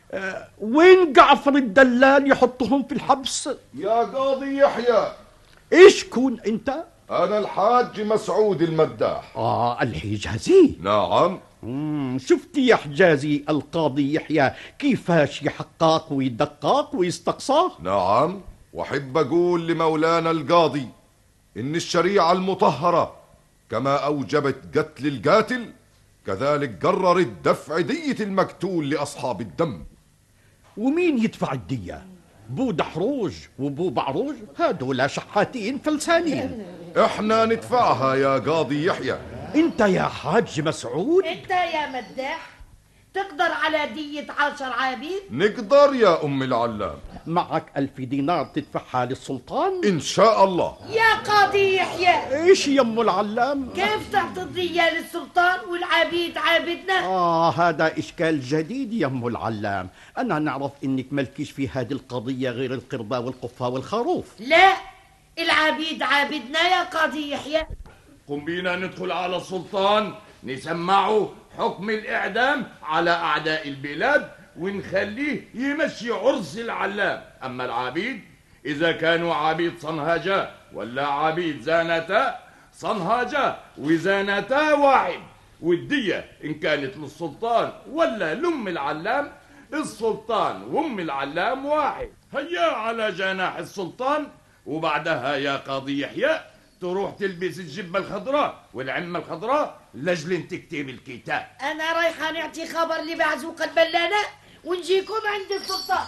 وين جعفر الدلال يحطهم في الحبس؟ يا قاضي يحيى. ايش كون انت؟ أنا الحاج مسعود المداح. الحجازي؟ نعم. شفت يا حجازي القاضي يحيى كيفاش يحقق ويدقق ويستقصى؟ نعم، وحب أقول لمولانا القاضي إن الشريعة المطهرة كما أوجبت قتل القاتل كذلك قررت دفع دية المقتول لأصحاب الدم. ومين يدفع الدية؟ بو دحروج وبو بعروج هذول شحاتين فلسانين. احنا ندفعها يا قاضي يحيى. انت يا حاج مسعود؟ انت يا مداح تقدر على دية 10 عبيد؟ نقدر يا أم العلام. معك 1000 دينار تدفعها للسلطان؟ إن شاء الله. يا قاضي يحيى، إيش يا أم العلام؟ كيف تعطي الدية للسلطان والعبيد عابدنا؟ هذا إشكال جديد يا أم العلام. أنا نعرف إنك ملكيش في هذه القضية غير القربة والقفة والخروف. لا، العبيد عابدنا يا قاضي يحيى. قم بينا ندخل على السلطان نسمعه حكم الإعدام على أعداء البلاد ونخليه يمشي عرس العلام. أما العبيد إذا كانوا عبيد صنهاجة ولا عبيد زانتا، صنهاجة وزانتا واحد، والدية إن كانت للسلطان ولا لأم العلام، السلطان وأم العلام واحد. هيا على جناح السلطان، وبعدها يا قاضي يحيى تروح تلبس الجبة الخضراء والعمة الخضراء لجل تكتب الكتاب. أنا رايحة نعطي خبر لبعزوقة البلانة ونجيكم عند السلطان.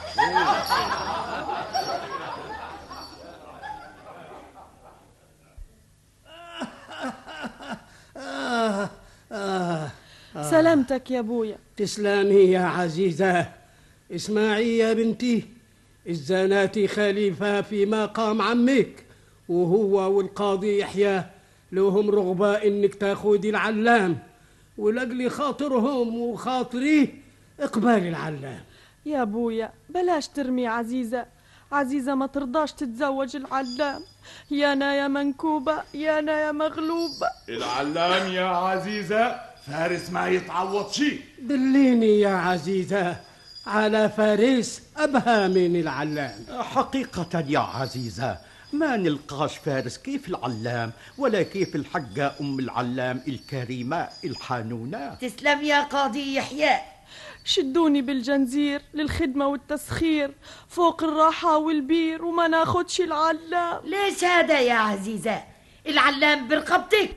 سلامتك يا ابويا. تسلمي يا عزيزة. اسمعي يا بنتي، الزناتي خليفة في مقام عمك، وهو والقاضي يحيى لهم رغبة انك تاخدي العلام، ولأجل خاطرهم وخاطري اقبالي العلام. يا ابويا بلاش ترمي عزيزة، عزيزة ما ترضاش تتزوج العلام. يانا يا منكوبة، يانا يا مغلوبة. العلام يا عزيزة فارس ما يتعوض شي. دليني يا عزيزة على فارس أبهى من العلام. حقيقة يا عزيزة ما نلقاش فارس كيف العلام ولا كيف الحقة أم العلام الكريمة الحانونة. تسلم يا قاضي يحيى. شدوني بالجنزير للخدمة والتسخير فوق الراحة والبير وما ناخدش العلام. ليش هذا يا عزيزة؟ العلام برقبتك.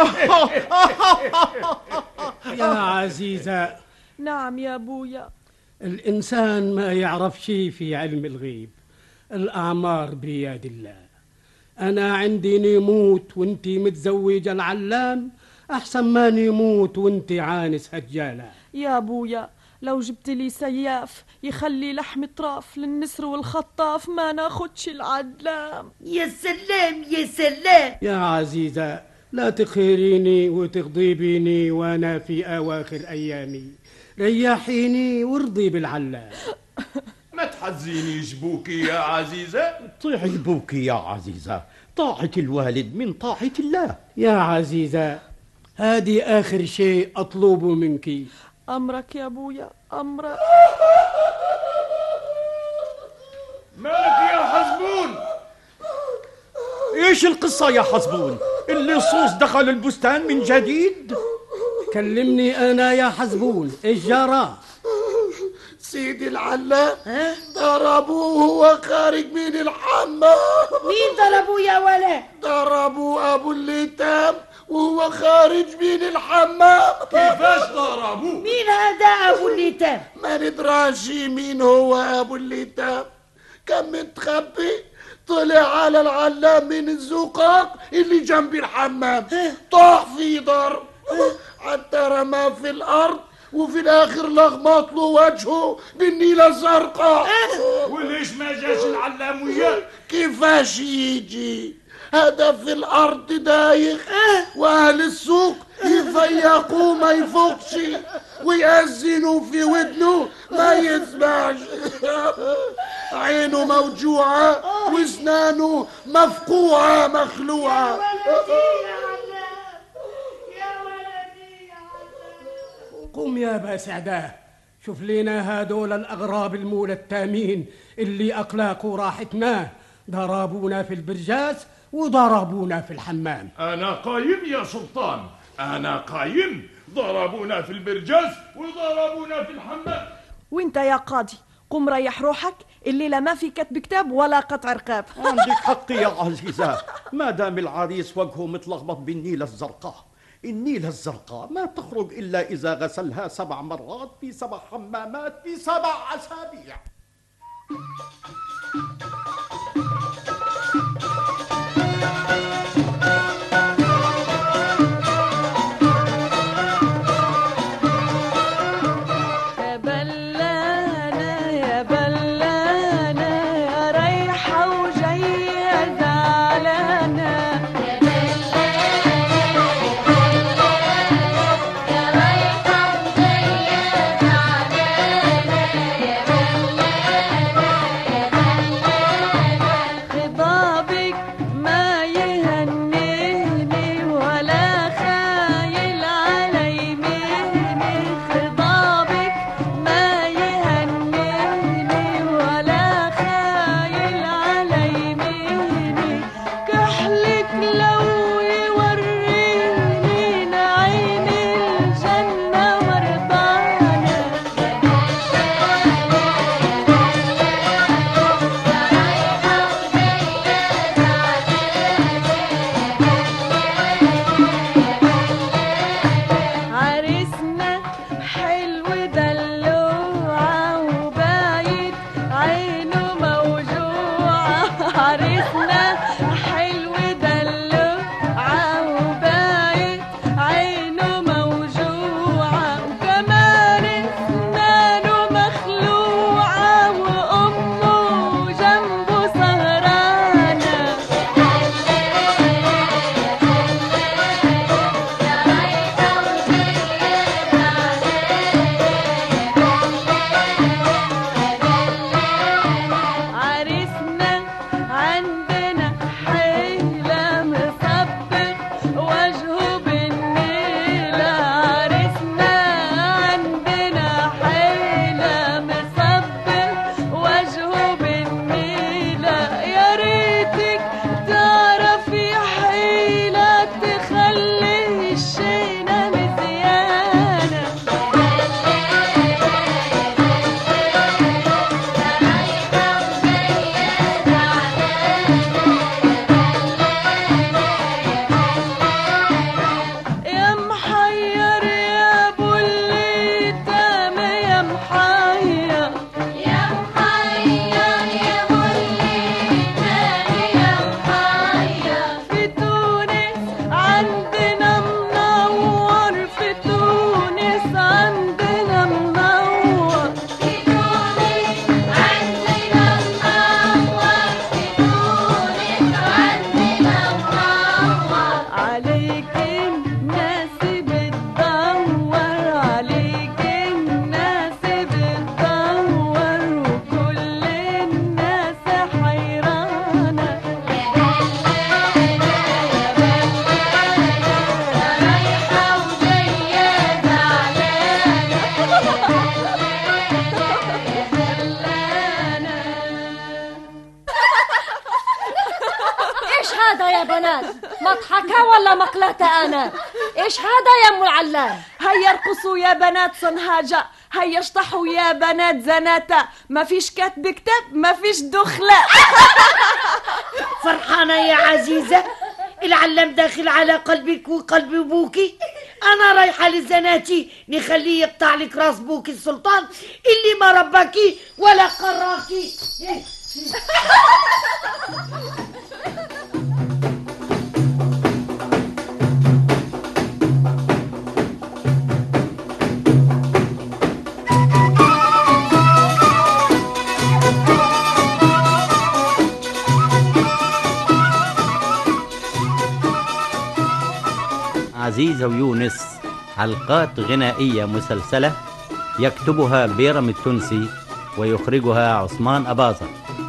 يا عزيزة. نعم يا أبويا. الإنسان ما يعرف شيء في علم الغيب، الأعمار بيد الله. أنا عندي نموت وانتي متزوجة العلام أحسن ما نموت وانتي عانس هجالة. يا أبويا لو جبت لي سياف يخلي لحم طراف للنسر والخطاف ما ناخدش العلام. يا سلام يا سلام. يا عزيزة لا تقهريني وتغضبيني وأنا في أواخر أيامي، ريحيني وارضي بالعلام. ما تحزيني جبوكي يا عزيزة. طيعي بوكي يا عزيزة، طاعة الوالد من طاعة الله. يا عزيزة هذه آخر شيء أطلبه منك. أمرك يا أبويا أمرك. مالك يا حزبون؟ ايش القصة يا حزبون؟ اللصوص دخل البستان من جديد؟ كلمني أنا يا حزبون، إيش جرى؟ سيدي العلام ضربوه وهو خارج من الحمام. مين ضربوه يا ولد؟ ضربوا أبو الليتام وهو خارج من الحمام. كيفاش ضربوه؟ مين هذا أبو الليتام؟ ما ندراش مين هو أبو الليتام، كان متخبي طلع على العلام من الزقاق اللي جنب الحمام، طاح في ضرب حتى رماه في الأرض، وفي الآخر لغمط له وجهه بالنيلة الزرقاء. وليش ما جاش العلام وياه؟ كيفاش يجي؟ هذا في الأرض دايخ، وأهل السوق يفيقوا ما يفوقش، ويأذنوا في ودنه ما يسمعش. عينه موجوعة واسنانه مفقوعة مخلوعة. قوم يا أبا سعداه، شوف لنا هذول الأغراب المولتامين اللي أقلاقوا راحتنا، ضربونا في البرجاز وضربونا في الحمام. أنا قايم يا سلطان، أنا قايم. ضربونا في البرجاز وضربونا في الحمام. وانت يا قاضي قم ريح روحك، الليلة ما في كتب كتاب ولا قطع رقاب. عندك حق يا عزيزة، ما دام العريس وجهه متلخبط بالنيلة الزرقاء. النيلة الزرقاء ما تخرج إلا إذا غسلها 7 مرات في 7 حمامات في 7 أسابيع. بنات، مضحكة ولا مقلتة أنا؟ إيش هذا يا أم العلام؟ هيا ارقصوا يا بنات صنهاجة، هيا اشطحوا يا بنات زناتة، ما فيش كتب كتاب ما فيش دخلة. فرحانة يا عزيزة؟ العلام داخل على قلبك وقلب ابوكي. انا رايحة للزناتي نخليه يقطع لك راس بوكي السلطان اللي ما رباكي ولا قراكي. عزيزة ويونس، حلقات غنائية مسلسلة يكتبها بيرم التونسي ويخرجها عثمان أباظة.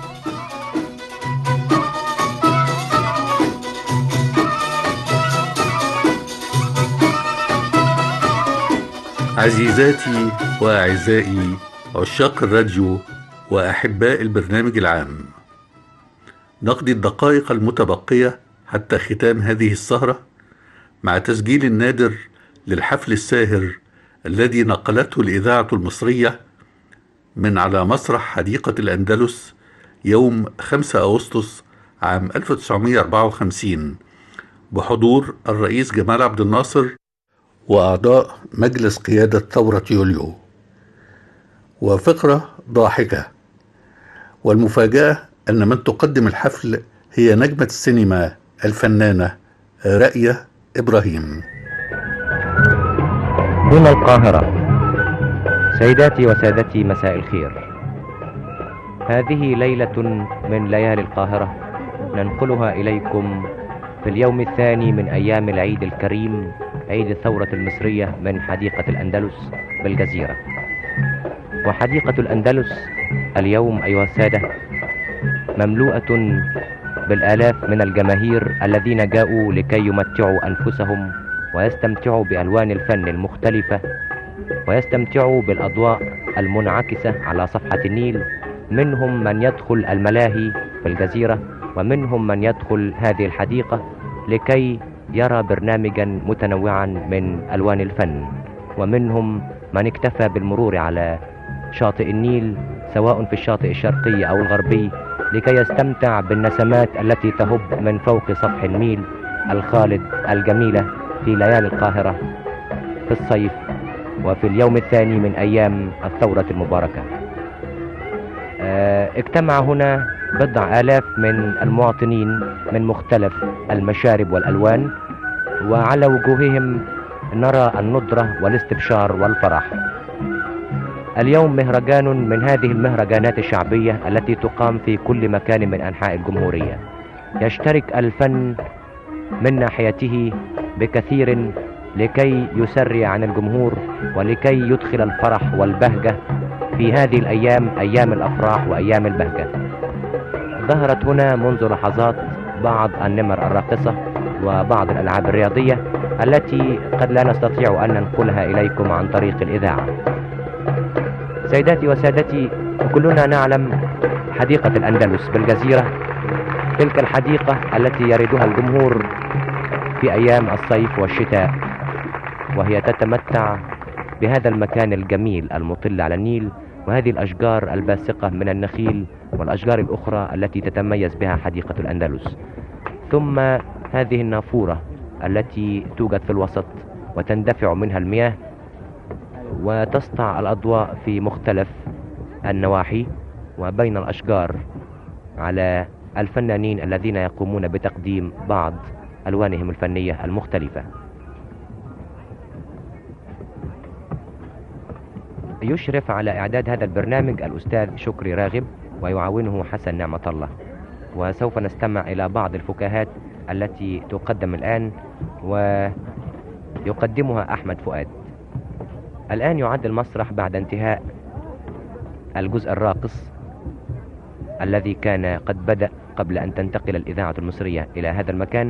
عزيزاتي وأعزائي عشاق الراديو وأحباء البرنامج العام، نقضي الدقائق المتبقية حتى ختام هذه السهرة مع تسجيل النادر للحفل الساهر الذي نقلته الإذاعة المصرية من على مسرح حديقة الأندلس يوم 5 أغسطس عام 1954 بحضور الرئيس جمال عبد الناصر وأعضاء مجلس قيادة ثورة يوليو، وفقرة ضاحكة. والمفاجأة أن من تقدم الحفل هي نجمة السينما الفنانة رائية إبراهيم. هنا القاهرة. سيداتي وسادتي، مساء الخير. هذه ليلة من ليالي القاهرة ننقلها إليكم في اليوم الثاني من أيام العيد الكريم، عيد الثورة المصرية، من حديقة الأندلس بالجزيرة. وحديقة الأندلس اليوم أيها السادة مملوءة بالآلاف من الجماهير الذين جاءوا لكي يمتعوا أنفسهم ويستمتعوا بألوان الفن المختلفة ويستمتعوا بالأضواء المنعكسة على صفحة النيل. منهم من يدخل الملاهي في الجزيرة، ومنهم من يدخل هذه الحديقة لكي يرى برنامجا متنوعا من ألوان الفن، ومنهم من اكتفى بالمرور على شاطئ النيل سواء في الشاطئ الشرقي أو الغربي لكي يستمتع بالنسمات التي تهب من فوق سطح النيل الخالد الجميلة في ليالي القاهرة في الصيف وفي اليوم الثاني من أيام الثورة المباركة. اجتمع هنا بضع آلاف من المواطنين من مختلف المشارب والألوان، وعلى وجوههم نرى الندرة والاستبشار والفرح. اليوم مهرجان من هذه المهرجانات الشعبية التي تقام في كل مكان من أنحاء الجمهورية. يشترك الفن من ناحيته بكثير لكي يسري عن الجمهور ولكي يدخل الفرح والبهجة في هذه الأيام، أيام الأفراح وأيام البهجة. ظهرت هنا منذ لحظات بعض النمر الراقصة وبعض الألعاب الرياضية التي قد لا نستطيع أن ننقلها إليكم عن طريق الإذاعة. سيداتي وسادتي، كلنا نعلم حديقة الأندلس بالجزيرة، تلك الحديقة التي يردها الجمهور في أيام الصيف والشتاء، وهي تتمتع بهذا المكان الجميل المطل على النيل وهذه الأشجار الباسقة من النخيل والأشجار الأخرى التي تتميز بها حديقة الأندلس، ثم هذه النافورة التي توجد في الوسط وتندفع منها المياه وتسطع الأضواء في مختلف النواحي، وبين الأشجار على الفنانين الذين يقومون بتقديم بعض ألوانهم الفنية المختلفة. يشرف على إعداد هذا البرنامج الأستاذ شكري راغب ويعاونه حسن نعمة الله، وسوف نستمع إلى بعض الفكاهات التي تقدم الآن ويقدمها أحمد فؤاد. الآن يعد المسرح بعد انتهاء الجزء الراقص الذي كان قد بدأ قبل أن تنتقل الإذاعة المصرية إلى هذا المكان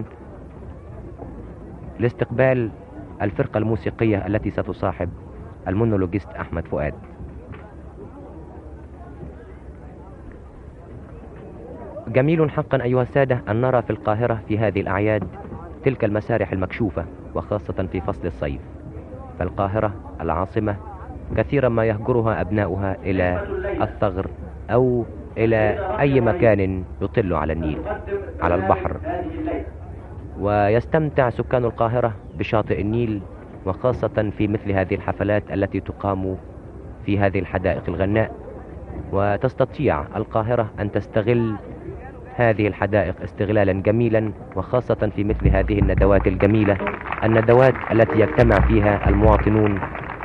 لاستقبال الفرقة الموسيقية التي ستصاحب المونولوجيست أحمد فؤاد. جميل حقا أيها السادة أن نرى في القاهرة في هذه الأعياد تلك المسارح المكشوفة، وخاصة في فصل الصيف. فالقاهرة العاصمة كثيرا ما يهجرها أبناؤها إلى الثغر أو إلى أي مكان يطل على النيل على البحر، ويستمتع سكان القاهرة بشاطئ النيل، وخاصة في مثل هذه الحفلات التي تقام في هذه الحدائق الغناء. وتستطيع القاهرة أن تستغل هذه الحدائق استغلالا جميلا، وخاصة في مثل هذه الندوات الجميلة، الندوات التي يجتمع فيها المواطنون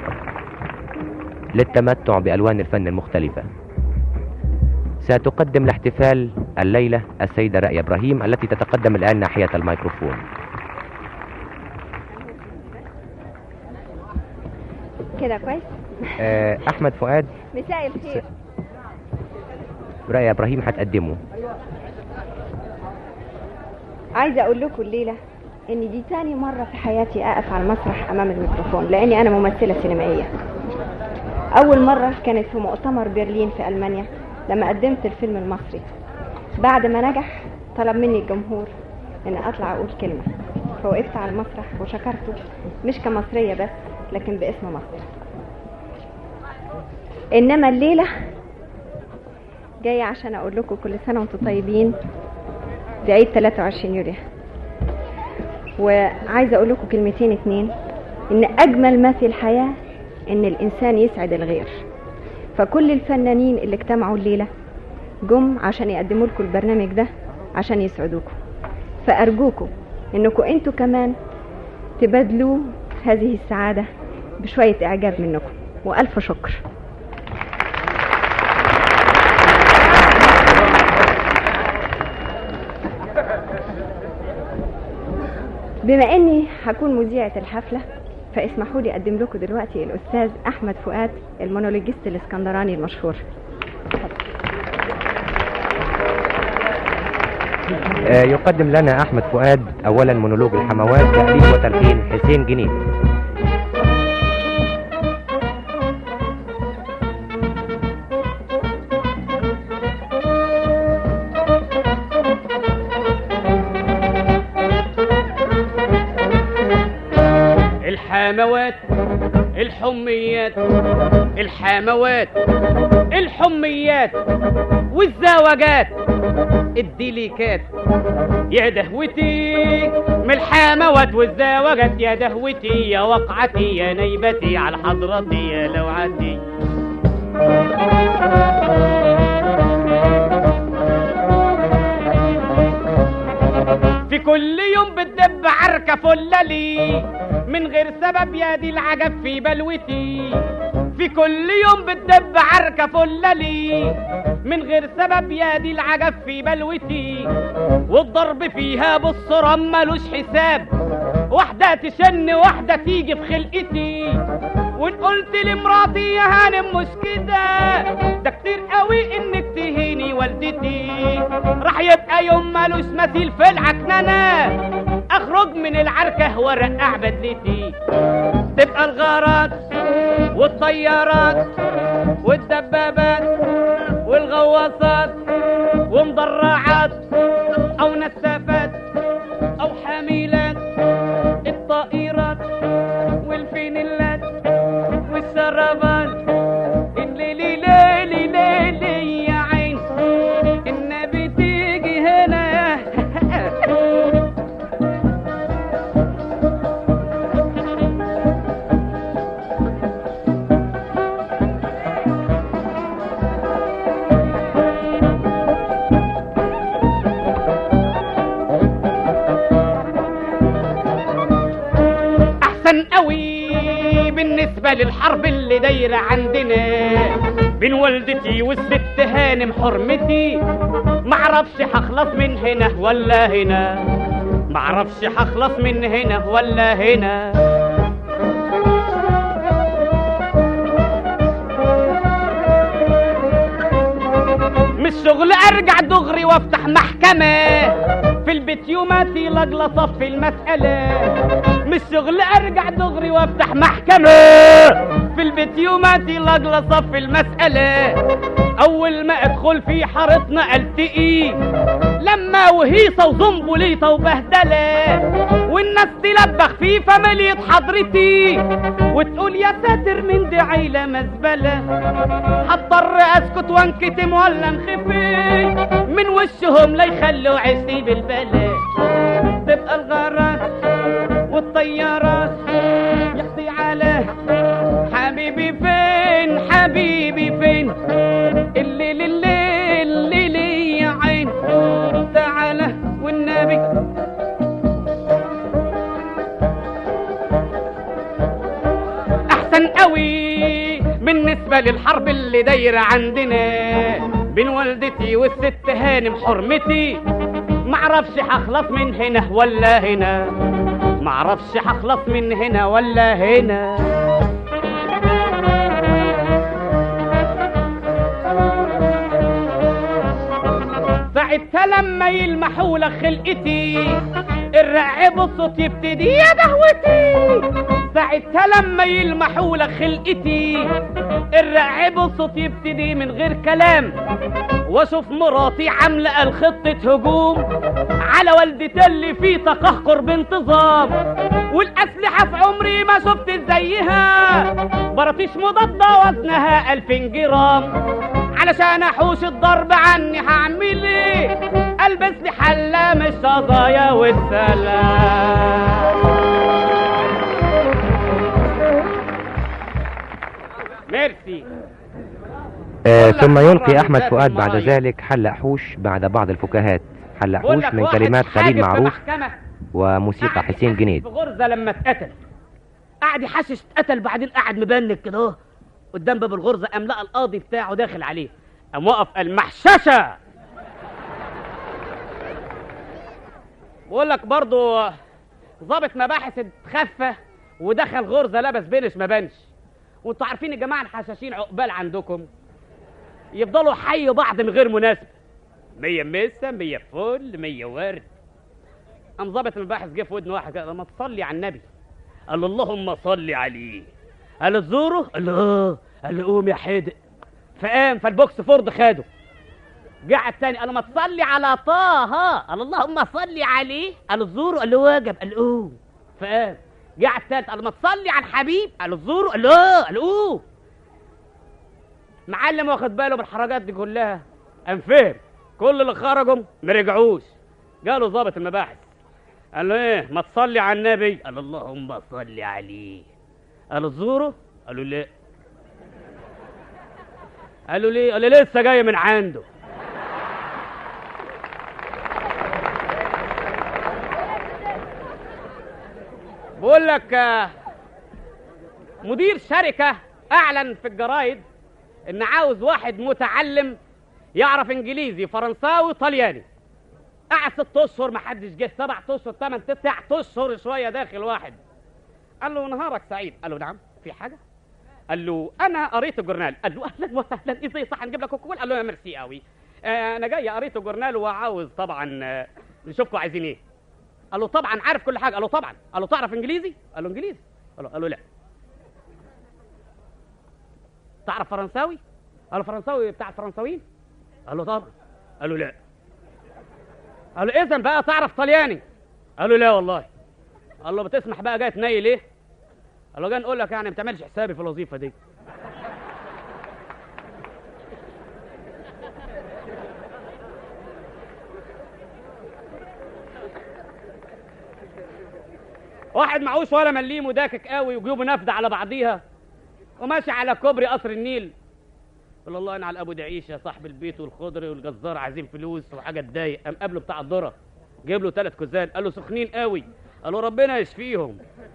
للتمتع بألوان الفن المختلفة. ستقدم الاحتفال الليلة السيدة رأي إبراهيم التي تتقدم الآن ناحية الميكروفون. كده كويس. أحمد فؤاد. مساء الخير. رأي إبراهيم هتقدمه. عايزة أقول لكم الليلة إن دي تاني مرة في حياتي أقف على المسرح أمام الميكروفون، لأني أنا ممثلة سينمائية. أول مرة كانت في مؤتمر برلين في ألمانيا لما قدمت الفيلم المصري. بعد ما نجح طلب مني الجمهور إن أطلع أقول كلمة، فوقفت على المسرح وشكرته مش كمصرية بس لكن باسم مصر. إنما الليلة جاية عشان أقول لكم كل سنة وانتم طيبين بعيد 23 يوليو. وعايزة أقول لكم كلمتين اتنين، إن أجمل ما في الحياة إن الإنسان يسعد الغير. فكل الفنانين اللي اجتمعوا الليلة جم عشان يقدموا لكم البرنامج ده عشان يسعدوكم، فأرجوكم إنكم انتوا كمان تبادلوا هذه السعادة بشوية إعجاب منكم، وألف شكر. بما اني هكون مذيعة الحفلة فاسمحوا لي اقدم لكم دلوقتي الاستاذ احمد فؤاد المونولوجيست الاسكندراني المشهور. يقدم لنا احمد فؤاد اولا مونولوج الحموات، تأليف وتلحين حسين جنيد. الحموات الحميات الحموات الحميات والزواجات الديليكات يا دهوتي من الحموات والزواجات، يا دهوتي يا وقعتي يا نيبتي على حضرتي يا لوعتي. في كل يوم بتدب عركة فلالي من غير سبب يا دي العجب في بلوتي. في كل يوم بتدب عركة فلالي من غير سبب يا دي العجب في بلوتي. والضرب فيها بالصرام ملوش حساب، واحدة تشن واحدة تيجي في خلقتي. وان قلت لمراتي يا هانم مش كده، ده كتير قوي انك تهيني والدتي. راح يبقى يوم ملوش مثيل في العكننة، اخرج من العركة وارقع بدلتي. تبقى الغارات والطيارات والدبابات والغواصات ومدرعات او نسافات او حاملات الطائرات والفينيلات والسرابات. الليلي ليلي ليلي يا عين النبي تيجي هنا. احسن قوي بالنسبة للحرب اللي دايرة عندنا بين والدتي والست هانم حرمتي. معرفش هخلص من هنا ولا هنا، معرفش هخلص من هنا ولا هنا. مش شغل ارجع دغري وافتح محكمة في البيت يوماتي لجلطة في المسألة. مش شغل ارجع دغري وافتح محكمة في البيت يوماتي لجلطة في المسألة. اول ما ادخل في حارتنا التقي لما وهيصه وزنبليطه وبهدله والناس تلبخ في فملية حضرتي وتقول يا ساتر من دي عيله مزبله. هضطر اسكت وانكتم ولا انخفي من وشهم لا يخلوا عيشتي بالبلاش. تبقى الغارات والطيارات يحصي على حبيبي فين حبيبي فين الليل الليل الليل يا عين تعالى والنبي. احسن قوي بالنسبه للحرب اللي دايره عندنا بين والدتي والست هانم حرمتي معرفش هخلص من هنا ولا هنا معرفش هخلص من هنا ولا هنا. ساعتها لما يلمحوا لك خلقتي الرعب الصوت يبتدي يا دهوتي. ساعتها لما يلمحوا لك خلقتي الرعب الصوت يبتدي من غير كلام واشوف مراتي عامله الخطه هجوم على والدتي اللي في تقهقر بانتظام والاسلحه في عمري ما شفت زيها براطيش مضاده وزنها 2000 جرام. علشان احوش الضرب عني هعمل ايه؟ البس لي حلام الشظايا والسلام. ميرسي. ثم يلقي أحمد فؤاد بعد ذلك حلق حوش بعد بعض الفكاهات. حلق حوش من كلمات خليل معروف وموسيقى حسين جنيد. في غرزة لما اتقتل قعد يحشش اتقتل بعدين قعد مبنك كده قدام باب الغرزة قام لقى القاضي بتاعه داخل عليه قام وقف المحششة. بقول لك برضو ضابط مباحث اتخفى ودخل غرزة لبس بينش ما بانش. وانتوا عارفين يا جماعة الحشاشين عقبال عندكم يفضلوا حيوا بعض من غير مناسبة 100 مسا 100 فل 100 ورد. قام ضابط المباحث جه في ودن واحد قال ما تصلي على النبي. قال له اللهم صلي عليه. قال له تزوره؟ قال له اه. قال له قوم يا حدق. فقام فالبوكس فورد خده. جه الثاني قال له ما تصلي على طه. قال اللهم صلي عليه. قال له تزوره؟ قال له واجب. قال له قوم. فقام جه الثالث قال له ما تصلي على الحبيب. قال له تزوره؟ قال له اه. قال له قوم. معلم واخد باله بالحركات دي كلها قام فهم كل اللي خرجوا ما رجعوش. قالوا ضابط المباحث قال له ايه ما تصلي على النبي. قال اللهم صلي عليه. قال له تزوره؟ قال له لا. قال له ليه؟ قال له لسه جاي من عنده. بقول لك مدير شركة اعلن في الجرايد ان عاوز واحد متعلم يعرف انجليزي فرنساوي طلياني. قعد 6 اشهر ما حدش جه 7 اشهر 8 9 اشهر شويه داخل واحد. قال له نهارك سعيد. قال له نعم في حاجه؟ قال له انا قريت الجورنال. قال له اهلا وسهلا ازاي صح نجيب لك كوكول؟ قال له يا ميرسي قوي انا جاي قريت الجورنال وعاوز طبعا نشوفكم عايزين ايه. قال له طبعا عارف كل حاجه. قال له طبعا. قال له تعرف انجليزي؟ قال له انجليزي. قال له لا. تعرف فرنساوي؟ قال له فرنساوي بتاع الفرنساويين؟ قال له طبعا. قال له لا. قال له اذا بقى تعرف طلياني؟ قال له لا والله. قال له بتسمح بقى جاي تنيل ايه؟ قال له جاي نقول لك يعني ما تعملش حسابي في الوظيفه دي. واحد معهوش ولا مليم وداكك قوي وجيوبه نافذه على بعضيها وماشي على كوبري قصر النيل. قال الله ينعل ابو دعيشه صاحب البيت والخضري والجزار عايزين فلوس وحاجه تضايق. قام قابله بتاع الذره جايب له 3 كوزان. قال له سخنين قوي. قال له ربنا يشفيهم.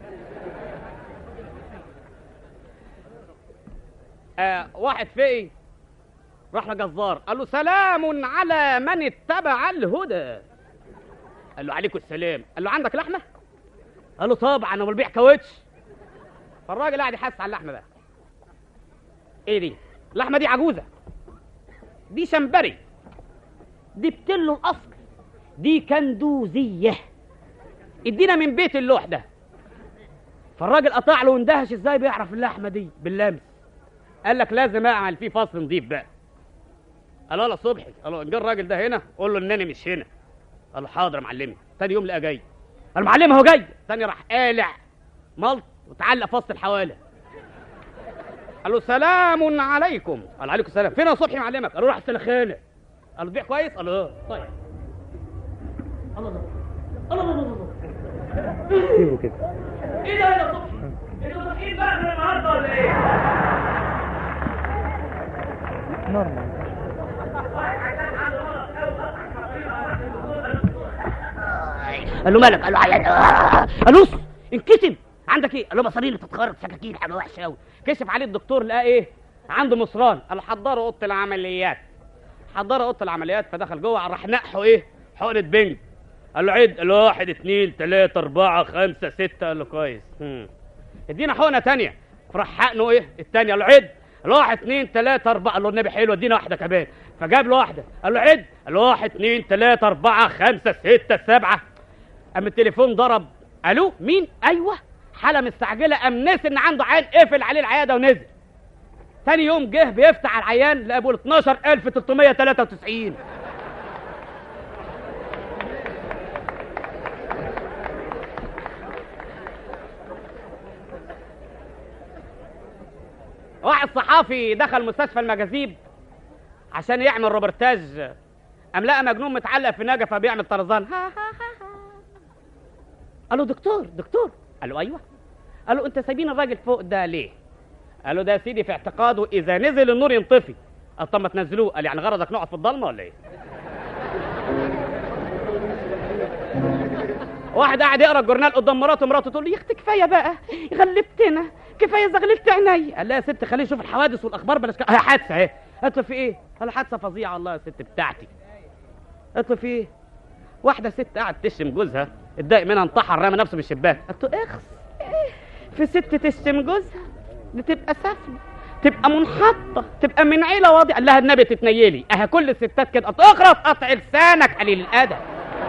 واحد فقي راح لجزار قال له سلام على من اتبع الهدى. قال له عليكم السلام. قال له عندك لحمه؟ قال له طبعا انا ببيع كاوتش. فالراجل قاعد يحس على اللحمه بقى. ايه دي؟ اللحمه دي عجوزه، دي شمبري، دي بتلو الاصل، دي كندوزيه، ادينا من بيت اللوح ده. فالراجل قطع له واندهش ازاي بيعرف اللحمه دي باللمس. قال لك لازم اعمل فيه فصل نضيف بقى. قال له صبحي، قال له ان جه الراجل ده هنا قول له انني مش هنا. قال له حاضر يا معلمي. تاني يوم لقى جاي، قال له معلم اهو جاي. تاني راح قالع ملط وتعلق في وسط الحواله. قال له سلام عليكم. قال عليكم السلام. فين يا صبحي معلمك؟ قال له راح السلخانه. قال له بيع كويس؟ قال له اه. طيب الله الله الله الله كيفه كده. ايه ده يا صبحي؟ انتوا صاحيين بقى من النهارده ولا ايه؟ نورمال. قال له مالك؟ قال له عيان. قال له انكتم. عندك ايه؟ قال له مصارين تتخرط سكاكين حاجه وحشه قوي. كشف عليه الدكتور لقى ايه؟ عنده مصران. قال له حضروا اوضه العمليات. حضروا اوضه العمليات فدخل جوه راح نقحه ايه؟ حقنه بنج. قال له عد. قال له 1 2 3 4 5 6. قال له كويس. ادينا حقنه ثانيه. فراح حقنه ايه؟ الثانيه. قال له عد. قال له 1 2 3 4. قال له النبي حلو ادينا واحده كمان. فجاب له واحده. قال له عد. قال له 1 2 3 4 5 6 7. قام التليفون ضرب. الو مين؟ ايوه حاله مستعجله. قام نسي ان عنده عيان قفل عليه العياده ونزل. ثاني يوم جه بيفتح على العيان لقى بيقول 12393. واحد صحافي دخل مستشفى المجاذيب عشان يعمل روبرتاج. قام لقى مجنون متعلق في نجفه بيعمل طرزان. قال له دكتور. قال له ايوه. قال له انت سايبين الراجل فوق ده ليه؟ قال له ده يا سيدي في اعتقاده اذا نزل النور ينطفي. قال طب ما تنزلوه. قال يعني غرضك نقعد في الضلمه ولا ايه؟ واحد قاعد يقرا الجورنال قدام مراته تقول له يا اختي كفايه بقى غلبتنا، كفايه زغللت عيني. قال لها يا ست خليني اشوف الحوادث والاخبار بلاش هي حادثه اهي. قالت له في ايه؟ قال له حادثه فظيعه والله يا ست بتاعتي. قالت له في ايه؟ واحده ست قاعد تشتم جوزها اتضايق منها انتحر رمى نفسه من الشباك. قالت له اخس في ست تشتم جوزها دي تبقى سافله، تبقى منحطه، تبقى من عيله واضحه. قال لها النبي تتنيلي اها كل الستات كده. قالت له اخرس قطع لسانك قليل الادب.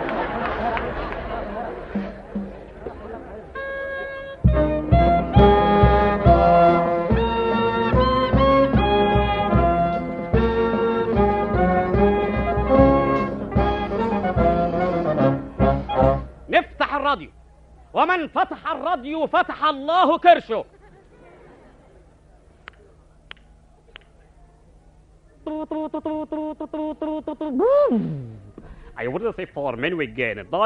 نفتح الراديو ومن فتح الراديو فتح الله كرشه. I wouldn't say for men we get it.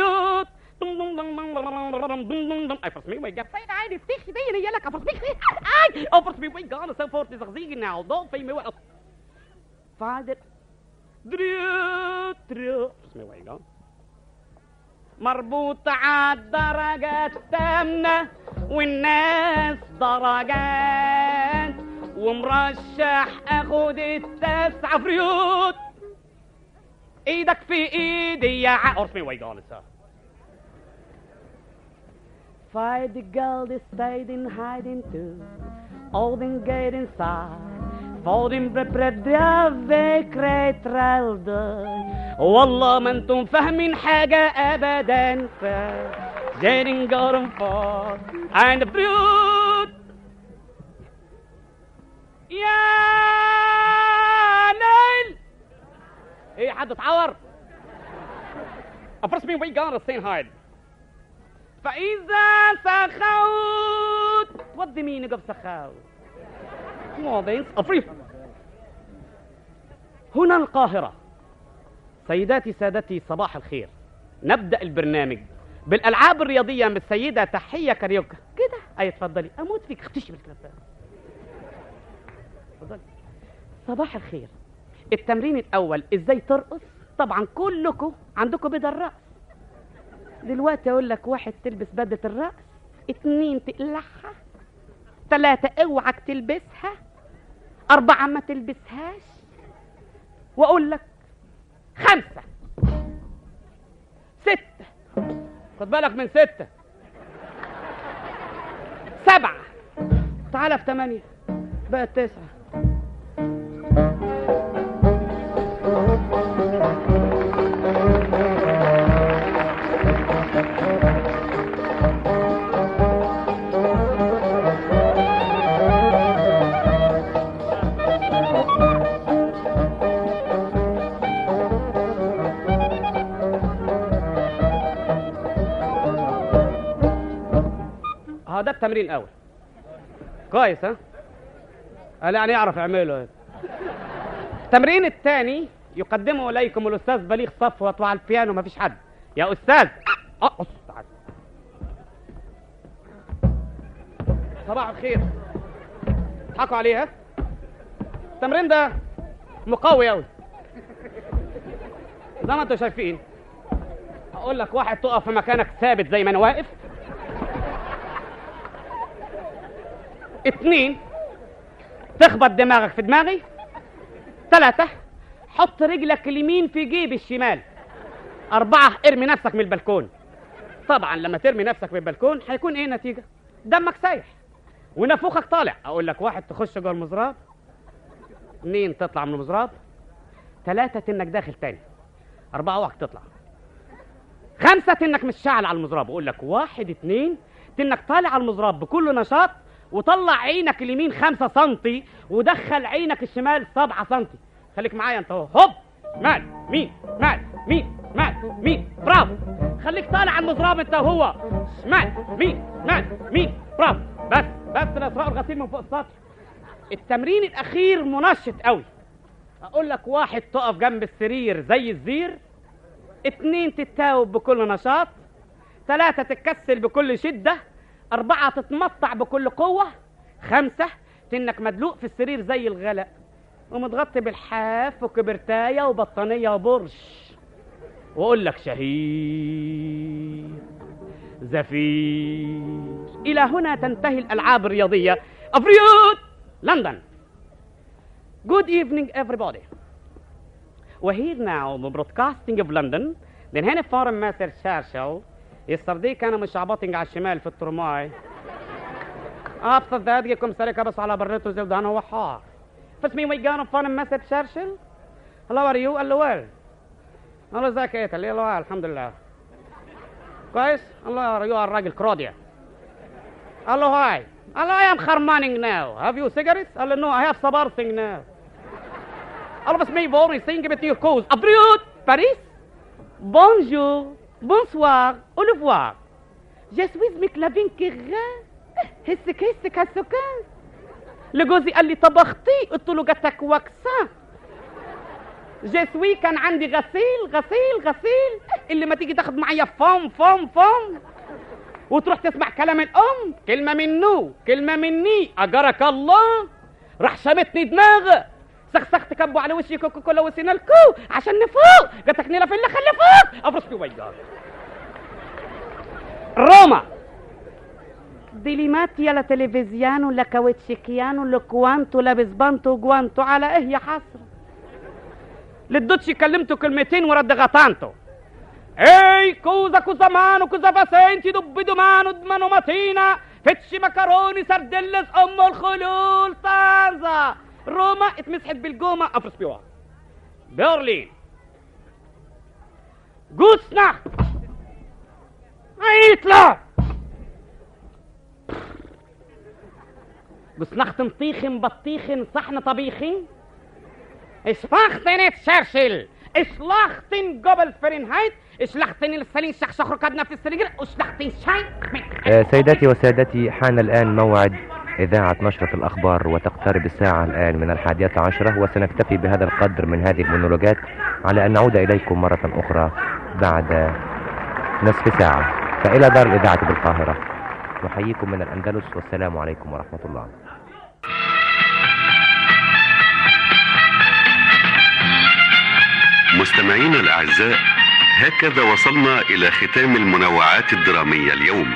افرس مي ويجاب سيد عادي استخي دي يلك افرس مي افرس مي ويجان so forth تزغزيج now don't في مي وقت فادر افرس مي ويجان مربوط عالدرجة الثامنة والناس درجات ومرشح اخد ال9 فريوت. ايدك في ايدي يا افرس مي ويجان Fight the girl that stayed in hiding too. All den get inside. For den bebredde avec والله ما انتم فاهمين حاجة ابدا. Getting gone far and the brute. يا نيل. ايه حد اتعور؟ افرس مين وي جان الصين هايد. فإذا سخوت ودي مين يقف سخوت موضين أفريقيا. هنا القاهرة. سيداتي سادتي صباح الخير. نبدأ البرنامج بالألعاب الرياضية من السيدة تحية كاريوكا. كده أي اتفضلي أموت فيك اختشي بالكلام ده. اتفضلي. صباح الخير. التمرين الأول إزاي ترقص. طبعا كلكم عندكم بدل الرقص. دلوقتي اقول لك 1 تلبس بدلة الرقص، 2 تقلعها، 3 اوعك تلبسها، 4 ما تلبسهاش، واقول لك 5 6 خد بالك من 6 7 تعالى في 8 بقت 9. التمرين الاول كويس ها؟ قال يعني يعرف يعمله. التمرين الثاني يقدمه اليكم الاستاذ بليغ صفوت وعلى البيانو مفيش حد. يا استاذ تعال. صباح الخير. اضحكوا عليها. التمرين ده مقوي قوي زي ما انتوا شايفين. هقول لك واحد تقف في مكانك ثابت زي ما انا واقف. 2 تخبط دماغك في دماغي. 3 حط رجلك اليمين في جيب الشمال. 4 ارمي نفسك من البلكون. طبعا لما ترمي نفسك من البلكون هيكون ايه النتيجه؟ دمك سايح ونفوخك طالع. اقول لك 1 تخش جوه المزراب. 2 تطلع من المزراب. 3 تنك داخل تاني. 4 اوعك تطلع. 5 تنك مش شاعل على المزراب. اقول لك 1 2 تنك طالع على المزراب بكل نشاط وطلع عينك اليمين 5 سنتي ودخل عينك الشمال 7 سنتي. خليك معايا انت اهو. هوب مال مين مال مين مال مين. برافو. خليك طالع على المزراب انت وهو. شمال مين مال مين. برافو. بس الاسراء الغسيل من فوق السطح. التمرين الاخير منشط قوي. اقول لك 1 تقف جنب السرير زي الزير. 2 تتاوب بكل نشاط. 3 تتكسل بكل شدة. 4 تتمطع بكل قوة. 5 تنك مدلوق في السرير زي الغلاء ومتغطي بالحاف وكبرتاية وبطانية وبرش. واقول لك شهيق زفير. الى هنا تنتهي الالعاب الرياضية. افريوت لندن. Good evening everybody. We're here now broadcasting of London. Den هنا فارم ماستر شارشل. Yesterday كانوا مشعبطين على الشمال في الترماي. أبسط ذات جيكم سرقة بس على بريتو زلدان وحار. فاسمي ويجانا فارم ماستر شارشل. How are you? قال له ويل. قال له ازيك يا قال له الحمد لله. كويس؟ قال له يو الراجل كروديا. قال له هاي. قال له I am harmaning now. Have you cigarettes? قال له no I have sabarsing now. قال له بس مي بوري sing with your cause. أبريوت باريس. Bonjour. Bonsoir. Au revoir. Je suis مكلافين كيغا. هسك هالسكان. لجوزي قال لي طبختي. قلت له جاتك وكسان. جسوي كان عندي غسيل اللي ما تيجي تاخد معايا فم وتروح تسمع كلام الام. كلمه منه كلمه مني اجرك الله. راح شمتني دماغه. سخسخت كبوا على وشي كوكاكولا وسينا الكو عشان نفوق. جاتك نيله في اللي خلفوك. افرشتي ويجار روما. ديليماتي لا تلفزيانو لا كاوتشيكيانو لا كوانتو لا بسبانتو جوانتو. على ايه يا حسره؟ للدوتشي كلمته كلمتين ورد غطانته. اي كوزا مانو كوزا باسنتي دب مانو دمانو ماتينا فتشي مكروني سردلس ام الخلول طازه. روما اتمسحت بالجومه. افرس بيوها. برلين. جوسنا هيطلع. جوسناختن طيخن بطيخن صحن طبيخن. اشلاختن تشرشل. اشلاختن قبل فرنهايت. اشلاختن السلين شخشخ ركضنا في السرير. اشلاختن شاي. سيداتي وسادتي حان الآن موعد إذاعة نشرة الأخبار وتقترب الساعة الآن من 11 وسنكتفي بهذا القدر من هذه المونولوجات على أن نعود إليكم مرة أخرى بعد نصف ساعة. فإلى دار الإذاعة بالقاهرة نحييكم من الأندلس والسلام عليكم ورحمة الله. مستمعينا الأعزاء، هكذا وصلنا إلى ختام المنوعات الدرامية اليوم.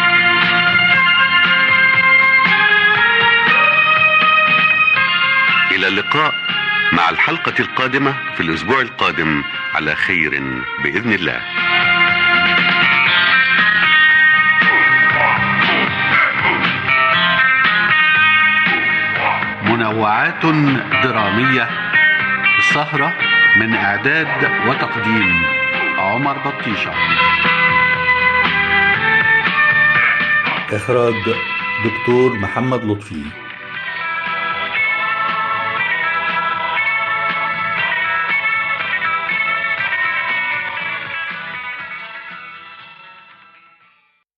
إلى اللقاء مع الحلقة القادمة في الأسبوع القادم على خير بإذن الله. منوعات درامية. سهرة من إعداد وتقديم عمر بطيشة. إخراج دكتور محمد لطفي.